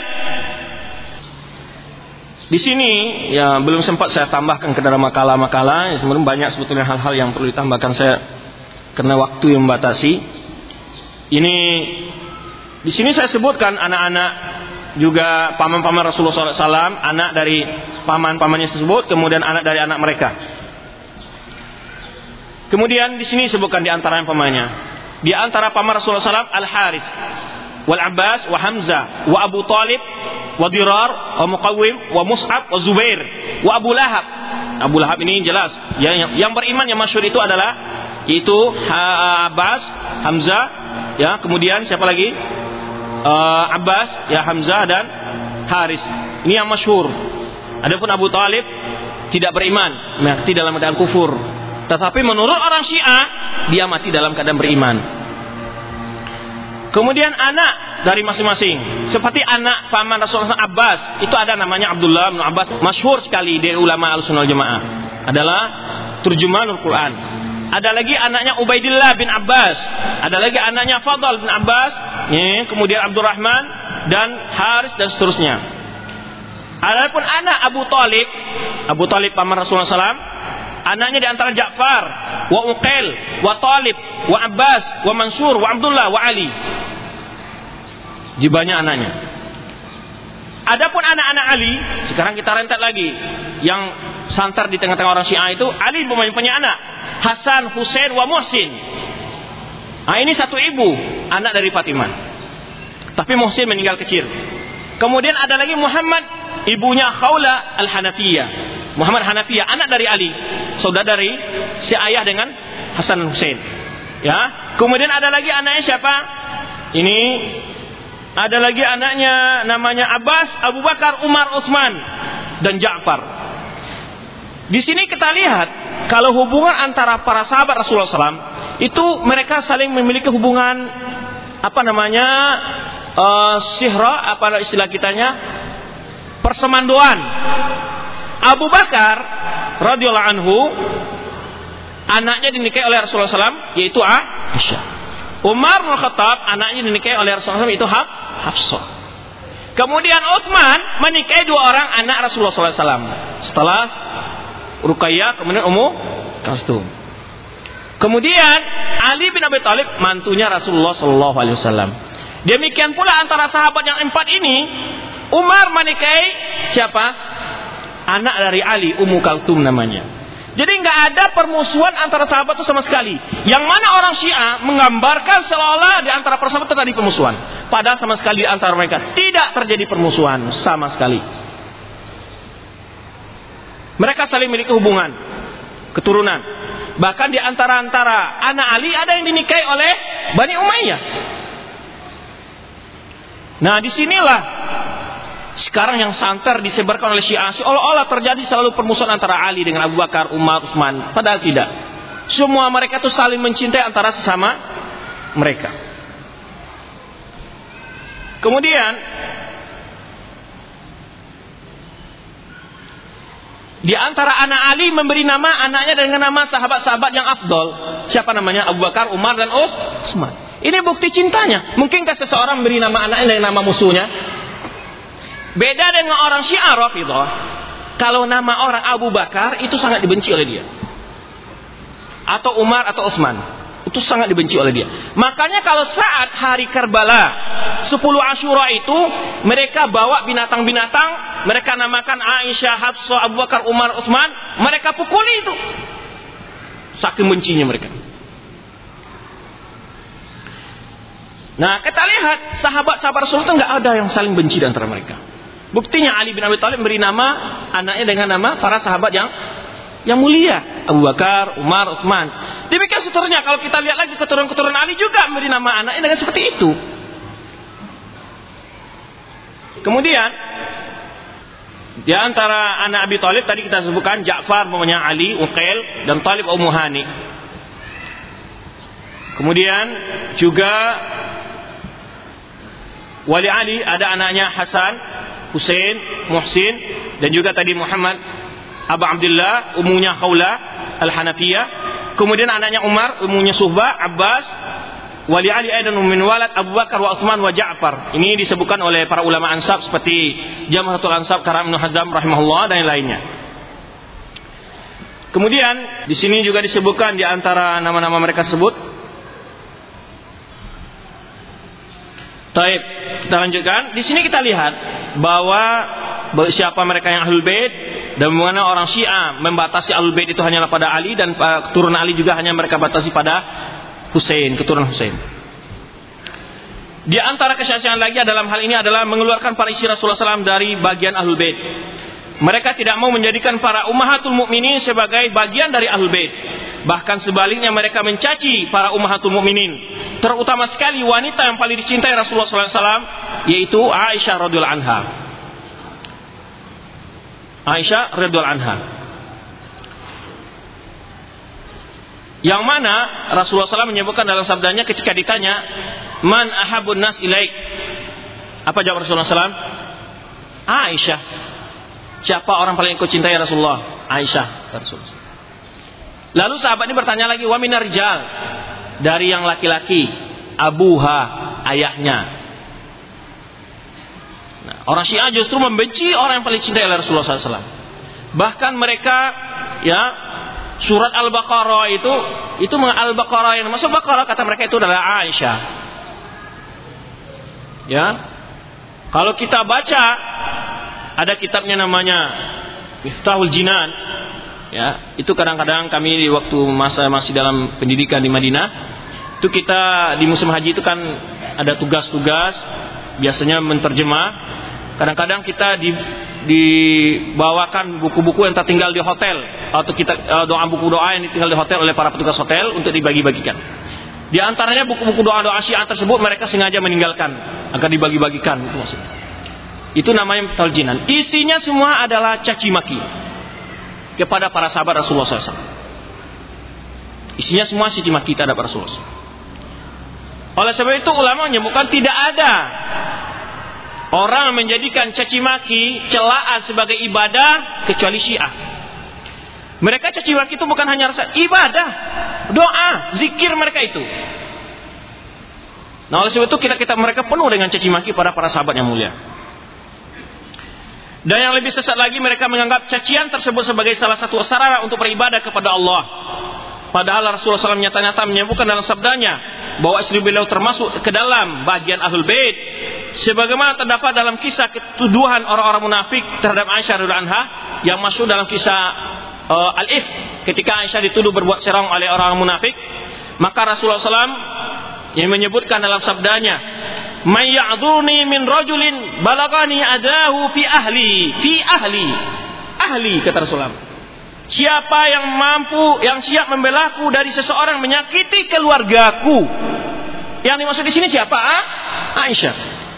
di sini ya belum sempat saya tambahkan ke dalam makalah-makalah. Ya, sebenarnya banyak sebetulnya hal-hal yang perlu ditambahkan, saya karena waktu yang membatasi. Ini di sini saya sebutkan anak-anak juga paman-paman Rasulullah shallallahu alaihi wasallam, anak dari paman-pamannya tersebut, kemudian anak dari anak mereka. Kemudian di sini sebutkan di antara yang pamannya. Di antara paman Rasulullah shallallahu alaihi wasallam Al-Haris, Wal Abbas, wa Hamzah, wa Abu Talib, wa Dirar, wa Muqawwim, wa Mus'ab, wa Zubair, wa Abu Lahab. Abu Lahab ini jelas ya, yang, yang beriman yang masyhur itu adalah itu Abbas, Hamzah, ya, kemudian siapa lagi? Uh, Abbas, ya, Hamzah dan Haris. Ini yang masyhur. Adapun Abu Talib tidak beriman, mati dalam keadaan kufur. Tetapi menurut orang Syiah dia mati dalam keadaan beriman. Kemudian anak dari masing-masing, seperti anak paman Rasulullah Abbas, itu ada namanya Abdullah bin Abbas, masyhur sekali dari ulama Ahlussunnah wal Jamaah, adalah turjumanul Quran. Ada lagi anaknya Ubaidillah bin Abbas, ada lagi anaknya Fadl bin Abbas, ya, kemudian Abdurrahman dan Haris dan seterusnya. Adapun anak Abu Talib, Abu Talib paman Rasulullah shallallahu alaihi wasallam, anaknya di antara Ja'far, wa Uqail, wa Talib, wa Abbas, wa Mansur, wa Abdullah, wa Ali. Jadi banyak anaknya. Adapun anak-anak Ali, sekarang kita rentet lagi, yang santer di tengah-tengah orang Syiah itu, Ali punya anak, Hasan, Husain, wa Muhsin. Nah, ini satu ibu, anak dari Fatimah. Tapi Muhsin meninggal kecil. Kemudian ada lagi Muhammad, ibunya Khawla Al-Hanafiyah. Muhammad Hanafiyah, anak dari Ali, saudara dari si ayah dengan Hasan Husain. Ya, kemudian ada lagi anaknya siapa? Ini ada lagi anaknya namanya Abbas, Abu Bakar, Umar, Utsman dan Ja'far. Di sini kita lihat kalau hubungan antara para sahabat Rasulullah shallallahu alaihi wasallam itu mereka saling memiliki hubungan apa namanya uh, sihra, apa istilah kitanya, persemandoan. Abu Bakar radhiyallahu anhu anaknya dinikahi oleh Rasulullah shallallahu alaihi wasallam yaitu Aisyah. Umar bin Khattab anaknya dinikahi oleh Rasulullah shallallahu alaihi wasallam yaitu Hafsah. Kemudian Utsman menikahi dua orang anak Rasulullah shallallahu alaihi wasallam setelah Ruqayyah, kemudian Ummu Kalsum. Kemudian Ali bin Abi Thalib mantunya Rasulullah shallallahu alaihi wasallam. Demikian pula antara sahabat yang empat ini, Umar menikahi siapa? Anak dari Ali, Ummu Kalsum namanya. Jadi nggak ada permusuhan antara sahabat itu sama sekali. Yang mana orang Syiah menggambarkan seolah-olah di antara persahabat terjadi permusuhan. Padahal sama sekali di antara mereka tidak terjadi permusuhan sama sekali. Mereka saling memiliki hubungan keturunan. Bahkan di antara-antara anak Ali ada yang dinikahi oleh Bani Umayyah. Nah, disinilah sekarang yang santer disebarkan oleh Syiah, seolah-olah terjadi selalu permusuhan antara Ali dengan Abu Bakar, Umar, Utsman. Padahal tidak. Semua mereka itu saling mencintai antara sesama mereka. Kemudian di antara anak Ali memberi nama anaknya dengan nama sahabat-sahabat yang afdol. Siapa namanya? Abu Bakar, Umar, dan Utsman. Ini bukti cintanya. Mungkinkah seseorang memberi nama anaknya dengan nama musuhnya? Beda dengan orang Syiah Rafidhah. Kalau nama orang Abu Bakar itu sangat dibenci oleh dia, atau Umar atau Utsman, itu sangat dibenci oleh dia. Makanya kalau saat hari Karbala sepuluh Asyura itu mereka bawa binatang-binatang, mereka namakan Aisyah, Hafsah, Abu Bakar, Umar, Utsman, mereka pukuli itu. Saking bencinya mereka. Nah, kita lihat sahabat-sahabat Rasul itu nggak ada yang saling benci di antara mereka. Buktinya Ali bin Abi Thalib beri nama anaknya dengan nama para sahabat yang yang mulia, Abu Bakar, Umar, Utsman. Demikian seterusnya. Kalau kita lihat lagi keturunan-keturunan Ali juga beri nama anaknya dengan seperti itu. Kemudian di antara anak Abi Thalib tadi kita sebutkan Ja'far namanya Ali, Uqail, dan Talib Ummu Hani. Kemudian juga wali Ali ada anaknya Hasan, Husain, Muhsin, dan juga tadi Muhammad Abu Abdullah, umunya Khawla Al-Hanafiyah. Kemudian anaknya Umar, umunya Suhbah, Abbas, wali Ali aidan min walad Abu Bakar wa Utsman wa Ja'far. Ini disebutkan oleh para ulama Ansab seperti Jamhatul Ansab Karam Ibnu Hazm rahimahullah dan yang lainnya. Kemudian di sini juga disebutkan di antara nama-nama mereka sebut. Taib, kita lanjutkan. Di sini kita lihat bahwa siapa mereka yang Ahlul Bait dan bagaimana orang Syiah membatasi Ahlul Bait itu hanyalah pada Ali, dan keturunan Ali juga hanya mereka batasi pada Husain, keturunan Husain. Di antara kesyaitan lagi dalam hal ini adalah mengeluarkan para istri Rasulullah shallallahu alaihi wasallam dari bagian Ahlul Bait. Mereka tidak mau menjadikan para ummahatul mukminin sebagai bagian dari Ahlul Bait. Bahkan sebaliknya mereka mencaci para ummahatul mukminin, terutama sekali wanita yang paling dicintai Rasulullah shallallahu alaihi wasallam, yaitu Aisyah radhiyallahu anha. Aisyah radhiyallahu anha. Yang mana Rasulullah shallallahu alaihi wasallam menyebutkan dalam sabdanya ketika ditanya, "Man ahabun nas ilaik?" Apa jawab Rasulullah shallallahu alaihi wasallam? Aisyah. Siapa orang paling kau cintai Rasulullah? Aisyah, Rasulullah. Lalu sahabat ini bertanya lagi, wa minar rijal, dari yang laki-laki, abuha, ayahnya. Nah, orang Syiah justru membenci orang yang paling cintai oleh Rasulullah shallallahu alaihi wasallam. Bahkan mereka, ya, surat Al-Baqarah itu, itu Al-Baqarah yang masuk Baqarah kata mereka itu adalah Aisyah. Ya, kalau kita baca, ada kitabnya namanya Miftahul Jinan. Ya, itu kadang-kadang kami di waktu masa masih dalam pendidikan di Madinah, itu kita di musim haji itu kan ada tugas-tugas, biasanya menterjemah. Kadang-kadang kita di, dibawakan buku-buku yang tertinggal di hotel, atau kita doa buku doa yang ditinggal di hotel oleh para petugas hotel untuk dibagi-bagikan. Di antaranya buku-buku doa-doa Syiah tersebut mereka sengaja meninggalkan agar dibagi-bagikan. Itu maksudnya. Itu namanya Taljinan. Isinya semua adalah caci maki kepada para sahabat Rasulullah shallallahu alaihi wasallam. Isinya semua caci maki terhadap Rasulullah. Oleh sebab itu ulama menyebutkan tidak ada orang menjadikan caci maki, celaan sebagai ibadah kecuali Syiah. Mereka caci maki itu bukan hanya rasa ibadah, doa, zikir mereka itu. Nah, oleh sebab itu kita-kita mereka penuh dengan caci maki pada para sahabat yang mulia. Dan yang lebih sesat lagi, mereka menganggap cacian tersebut sebagai salah satu sarana untuk beribadah kepada Allah. Padahal Rasulullah shallallahu alaihi wasallam nyata-nyata menyebutkan dalam sabdanya bahwa istri beliau termasuk ke dalam bagian Ahlul Bait, sebagaimana terdapat dalam kisah ketuduhan orang-orang munafik terhadap Aisyah radhiyallahu anha yang masuk dalam kisah uh, Al-Ifk, ketika Aisyah dituduh berbuat serong oleh orang munafik. Maka Rasulullah shallallahu alaihi wasallam yang menyebutkan dalam sabdanya, "May ya'dzurni min rajulin balagani adahu fi ahli, fi ahli." Ahli kata Rasulullah. Siapa yang mampu, yang siap membelaku dari seseorang menyakiti keluargaku. Yang dimaksud di sini siapa? Ah? Aisyah.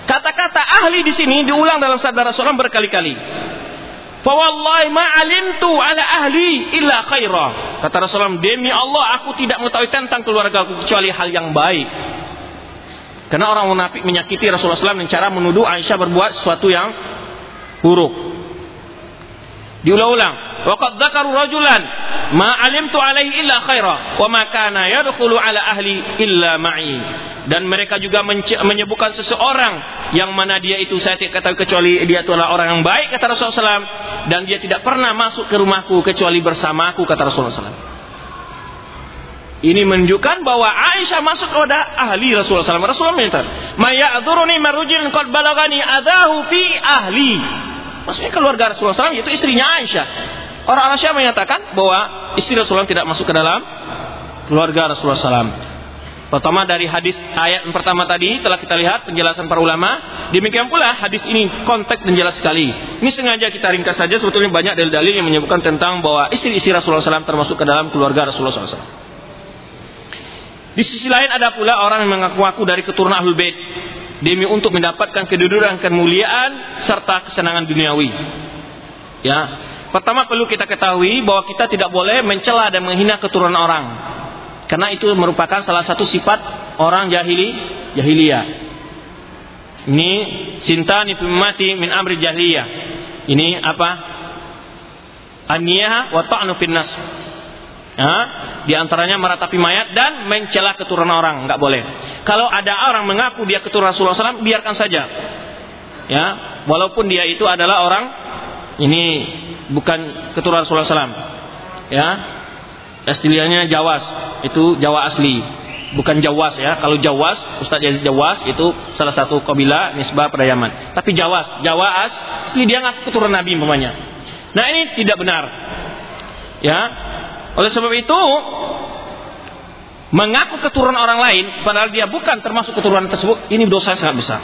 Kata-kata ahli di sini diulang dalam sabda Rasulullah berkali-kali. Fa wallahi ma alimtu ala ahli illa khaira. Kata Rasulullah, demi Allah aku tidak mengetahui tentang keluargaku kecuali hal yang baik. Karena orang munafik menyakiti Rasulullah shallallahu alaihi wasallam dengan cara menuduh Aisyah berbuat sesuatu yang buruk. Diulang-ulang. Wa qad dzakaru rajulan ma alimtu alaihi illa khaira wa ma kana yadkhulu ala ahli illa ma'i. Dan mereka juga menyebutkan seseorang yang mana dia itu saya tidak ketahui kecuali dia itu adalah orang yang baik, kata Rasulullah shallallahu alaihi wasallam, dan dia tidak pernah masuk ke rumahku kecuali bersamaku, kata Rasulullah shallallahu alaihi wasallam. Ini menunjukkan bahwa Aisyah masuk kepada ahli Rasulullah shallallahu alaihi wasallam. Rasulullah minta, "Ma ya'dzuruni marujin qad balagani adahu fi ahli." Maksudnya keluarga Rasulullah shallallahu alaihi wasallam, yaitu istrinya Aisyah. Orang-orang Syiah menyatakan bahwa istri Rasulullah tidak masuk ke dalam keluarga Rasulullah shallallahu alaihi wasallam. Pertama dari hadis ayat yang pertama tadi telah kita lihat penjelasan para ulama. Demikian pula hadis ini konteks dan jelas sekali. Ini sengaja kita ringkas saja. Sebetulnya banyak dalil-dalil yang menyebutkan tentang bahwa istri-istri Rasulullah shallallahu alaihi wasallam termasuk ke dalam keluarga Rasulullah shallallahu alaihi wasallam. Di sisi lain ada pula orang yang mengaku-ngaku dari keturunan Ahlul Bait demi untuk mendapatkan kedudukan, kemuliaan serta kesenangan duniawi. Ya, pertama perlu kita ketahui bahwa kita tidak boleh mencela dan menghina keturunan orang. Karena itu merupakan salah satu sifat orang jahili, jahiliyah. Ini cinta nipu mati min amri jahiliyah. Ini apa? An-niyah wa ta'nu fin nas. Ya, di antaranya meratapi mayat dan mencela keturunan orang, enggak boleh. Kalau ada orang mengaku dia keturunan Rasulullah shallallahu alaihi wasallam, biarkan saja. Ya, walaupun dia itu adalah orang ini bukan keturunan Rasulullah shallallahu alaihi wasallam. Ya. Aslinya Jawas, itu Jawa asli, bukan Jawas ya. Kalau Jawas, Ustaz Yazid Jawas itu salah satu kabilah nisbah pada Yaman. Tapi Jawas, Jawa asli dia ngaku keturunan Nabi umpamanya. Nah ini tidak benar. Ya, oleh sebab itu mengaku keturunan orang lain padahal dia bukan termasuk keturunan tersebut, ini dosa sangat besar.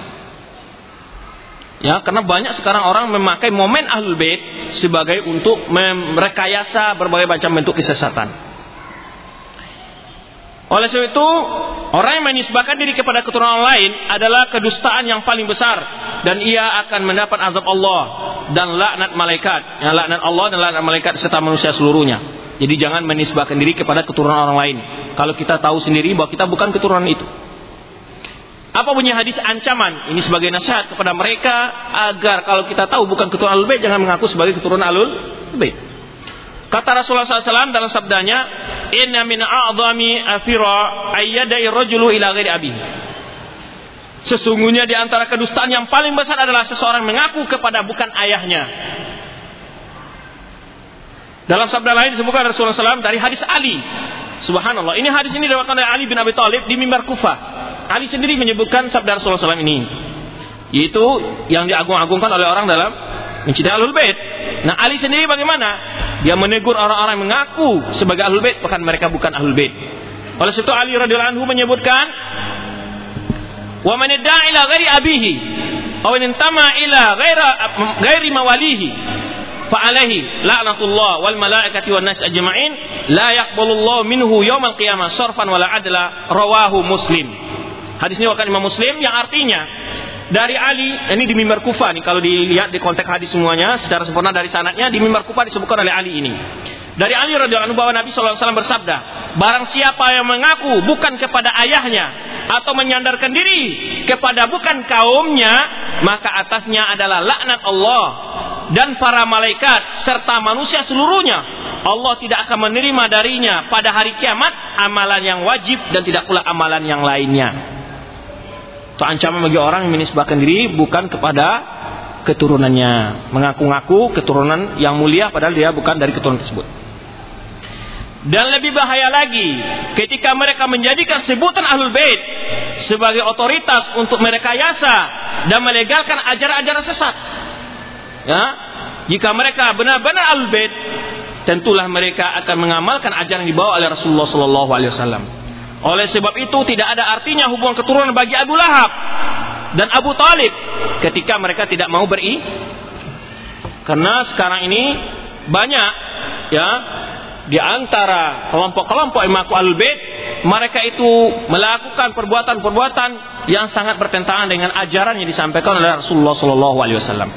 Ya, karena banyak sekarang orang memakai momen Ahlul Bait sebagai untuk merekayasa berbagai macam bentuk kesesatan. Oleh sebab itu, orang yang menisbahkan diri kepada keturunan orang lain adalah kedustaan yang paling besar dan ia akan mendapat azab Allah dan laknat malaikat. Ya, laknat Allah dan laknat malaikat serta manusia seluruhnya. Jadi jangan menisbahkan diri kepada keturunan orang lain kalau kita tahu sendiri bahwa kita bukan keturunan itu. Apa bunyi hadis ancaman? Ini sebagai nasihat kepada mereka agar kalau kita tahu bukan keturunan Ahlul Bait jangan mengaku sebagai keturunan Ahlul Bait. Kata Rasulullah shallallahu alaihi wasallam dalam sabdanya, "Inna min a'zami afira ayyadai rajulu ila ghairi abi." Sesungguhnya di antara kedustaan yang paling besar adalah seseorang mengaku kepada bukan ayahnya. Dalam sabda lain disebutkan Rasulullah shallallahu alaihi wasallam dari hadis Ali. Subhanallah, ini hadis ini diriwayatkan oleh Ali bin Abi Thalib di mimbar Kufah. Ali sendiri menyebutkan sabda Rasulullah shallallahu alaihi wasallam ini, yaitu yang diagung-agungkan oleh orang dalam mencintai Ahlul Bait. Nah Ali sendiri bagaimana? Dia menegur orang-orang yang mengaku sebagai Ahlul Bait, bahkan mereka bukan Ahlul Bait. Oleh sebab itu Ali radhiyallahu anhu menyebutkan, "Wa man yad'a ila ghairi abihi aw intama ila ghairi ghairi mawalihi fa alaihi la'natullah wal malaikati wan nas ajma'in la yaqbalullahu minhu yaumal qiyamah sarfan wala adla." Rawahu Muslim. Hadis ini diriwayatkan Imam Muslim yang artinya dari Ali, ini di mimbar Kufah nih, kalau dilihat di konteks hadis semuanya secara sempurna dari sanadnya di mimbar Kufah disebutkan oleh Ali ini. Dari Ali radhiyallahu anhu bahwa Nabi shallallahu alaihi wasallam bersabda, "Barang siapa yang mengaku bukan kepada ayahnya atau menyandarkan diri kepada bukan kaumnya, maka atasnya adalah laknat Allah dan para malaikat serta manusia seluruhnya. Allah tidak akan menerima darinya pada hari kiamat amalan yang wajib dan tidak pula amalan yang lainnya." Itu ancaman bagi orang yang menisbahkan diri bukan kepada keturunannya, mengaku-ngaku keturunan yang mulia padahal dia bukan dari keturunan tersebut. Dan lebih bahaya lagi ketika mereka menjadikan sebutan Ahlul Bait sebagai otoritas untuk merekayasa dan melegalkan ajaran-ajaran sesat. Ya, jika mereka benar-benar Ahlul Bait, tentulah mereka akan mengamalkan ajaran yang dibawa oleh Rasulullah sallallahu alaihi wasallam. Oleh sebab itu tidak ada artinya hubungan keturunan bagi Abu Lahab dan Abu Talib ketika mereka tidak mau beri. Karena sekarang ini banyak ya di antara kelompok-kelompok yang mengaku Ahlul Bait, mereka itu melakukan perbuatan-perbuatan yang sangat bertentangan dengan ajaran yang disampaikan oleh Rasulullah sallallahu alaihi wasallam.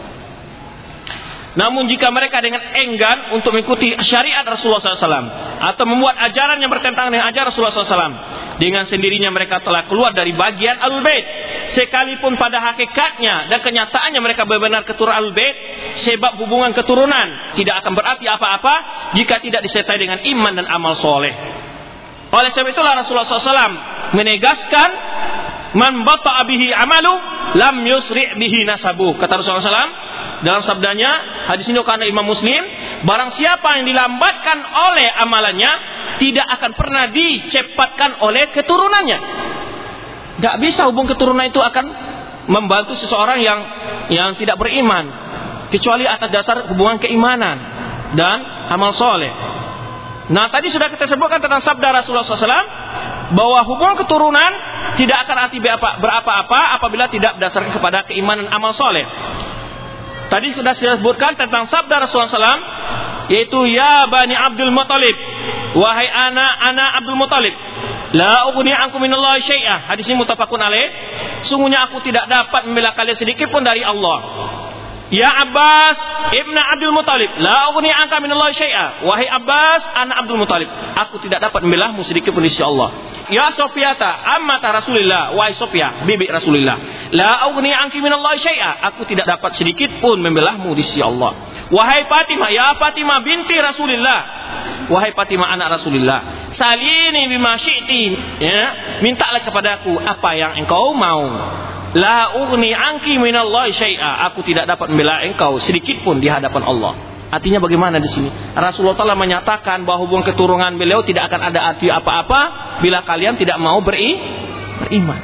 Namun jika mereka dengan enggan untuk mengikuti syariat Rasulullah sallallahu alaihi wasallam atau membuat ajaran yang bertentangan dengan ajaran Rasulullah sallallahu alaihi wasallam, dengan sendirinya mereka telah keluar dari bagian Ahlul Bait. Sekalipun pada hakikatnya dan kenyataannya mereka benar-benar keturunan Ahlul Bait, sebab hubungan keturunan tidak akan berarti apa-apa jika tidak disertai dengan iman dan amal soleh. Oleh sebab itulah Rasulullah sallallahu alaihi wasallam menegaskan, man bata'a bihi amalu lam yusri' bihi nasabu. Kata Rasulullah sallallahu alaihi wasallam dalam sabdanya, hadis ini karena Imam Muslim, barang siapa yang dilambatkan oleh amalannya tidak akan pernah dicepatkan oleh keturunannya. Tidak bisa hubung keturunan itu akan membantu seseorang yang yang tidak beriman, kecuali atas dasar hubungan keimanan dan amal soleh. Nah, tadi sudah kita sebutkan tentang sabda Rasulullah sallallahu alaihi wasallam bahwa hubungan keturunan tidak akan arti berapa-apa apabila tidak berdasarkan kepada keimanan amal soleh. Tadi sudah saya sebutkan tentang sabda Rasulullah sallallahu alaihi wasallam, yaitu ya Bani Abdul Muttalib, wahai anak-anak Abdul Muttalib, la ughni ankum minallahi syai'ah. Hadis ini muttafaqun alaih. Sungguhnya aku tidak dapat membela kalian sedikit pun dari Allah. Ya Abbas ibn Abdul Muttalib, la ughni anka minallahi syai'ah. Wahai Abbas anak Abdul Muttalib, aku tidak dapat membelahmu sedikit pun di sisi Allah. Ya Sofiyata ammata Rasulillah, wahai Sofiyah bibi Rasulillah, la ughni anki minallahi syai'ah. Aku tidak dapat sedikit pun membelahmu di sisi Allah. Wahai Fatimah, ya Fatimah binti Rasulillah, wahai Fatimah anak Rasulillah, salini bima syi'ti, ya, mintalah kepadaku apa yang engkau mau. La ughni anki minallahi syai'a. Aku tidak dapat membela engkau sedikit pun di hadapan Allah. Artinya bagaimana di sini? Rasulullah telah menyatakan bahwa hubungan keturunan beliau tidak akan ada arti apa-apa bila kalian tidak mau beri, beriman,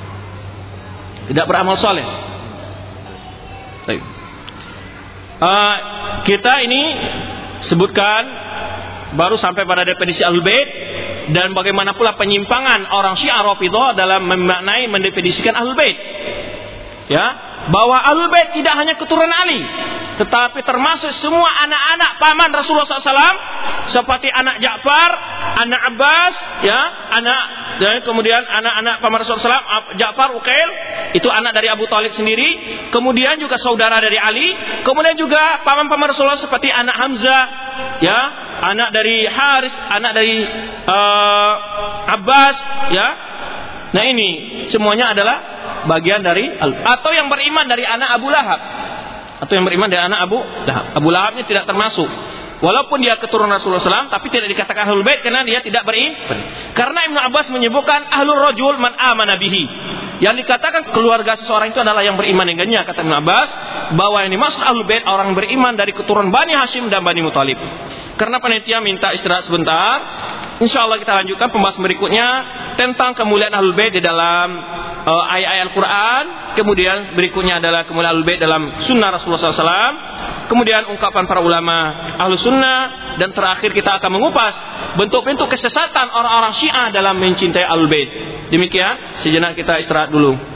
tidak beramal soleh. Baik. Uh, kita ini sebutkan baru sampai pada definisi Ahlul Bait dan bagaimana pula penyimpangan orang Syiah Rafidhah dalam memaknai mendefinisikan Ahlul Bait. Ya, bahwa Ahlul Bait tidak hanya keturunan Ali, tetapi termasuk semua anak-anak paman Rasulullah sallallahu alaihi wasallam, seperti anak Ja'far, anak Abbas, ya, anak dan kemudian anak-anak paman Rasulullah sallallahu alaihi wasallam, Ja'far, Uqail, itu anak dari Abu Thalib sendiri, kemudian juga saudara dari Ali, kemudian juga paman-paman Rasulullah seperti anak Hamzah, ya, anak dari Haris, anak dari uh, Abbas, ya. Nah ini semuanya adalah bagian dari atau yang beriman dari anak Abu Lahab. Atau yang beriman dari anak Abu Lahab. Abu Lahab ini tidak termasuk. Walaupun dia keturunan Rasulullah sallallahu alaihi wasallam, tapi tidak dikatakan Ahlul Bait karena dia tidak beriman. Karena Ibnu Abbas menyebutkan Ahlur Rajul man amana bihi. Yang dikatakan keluarga seseorang itu adalah yang beriman dengannya, kata Ibnu Abbas, bahwa yang dimaksud Ahlul Bait orang beriman dari keturunan Bani Hashim dan Bani Muthalib. Karena panitia minta istirahat sebentar, insyaallah kita lanjutkan pembahasan berikutnya tentang kemuliaan Ahlul Bait di dalam uh, ayat-ayat Al-Quran. Kemudian berikutnya adalah kemuliaan Ahlul Bait dalam sunnah Rasulullah sallallahu alaihi wasallam. Kemudian ungkapan para ulama Ahlus Sunnah, dan terakhir kita akan mengupas bentuk-bentuk kesesatan orang-orang Syiah dalam mencintai Ahlul Bait. Demikian, sejenak kita istirahat dulu.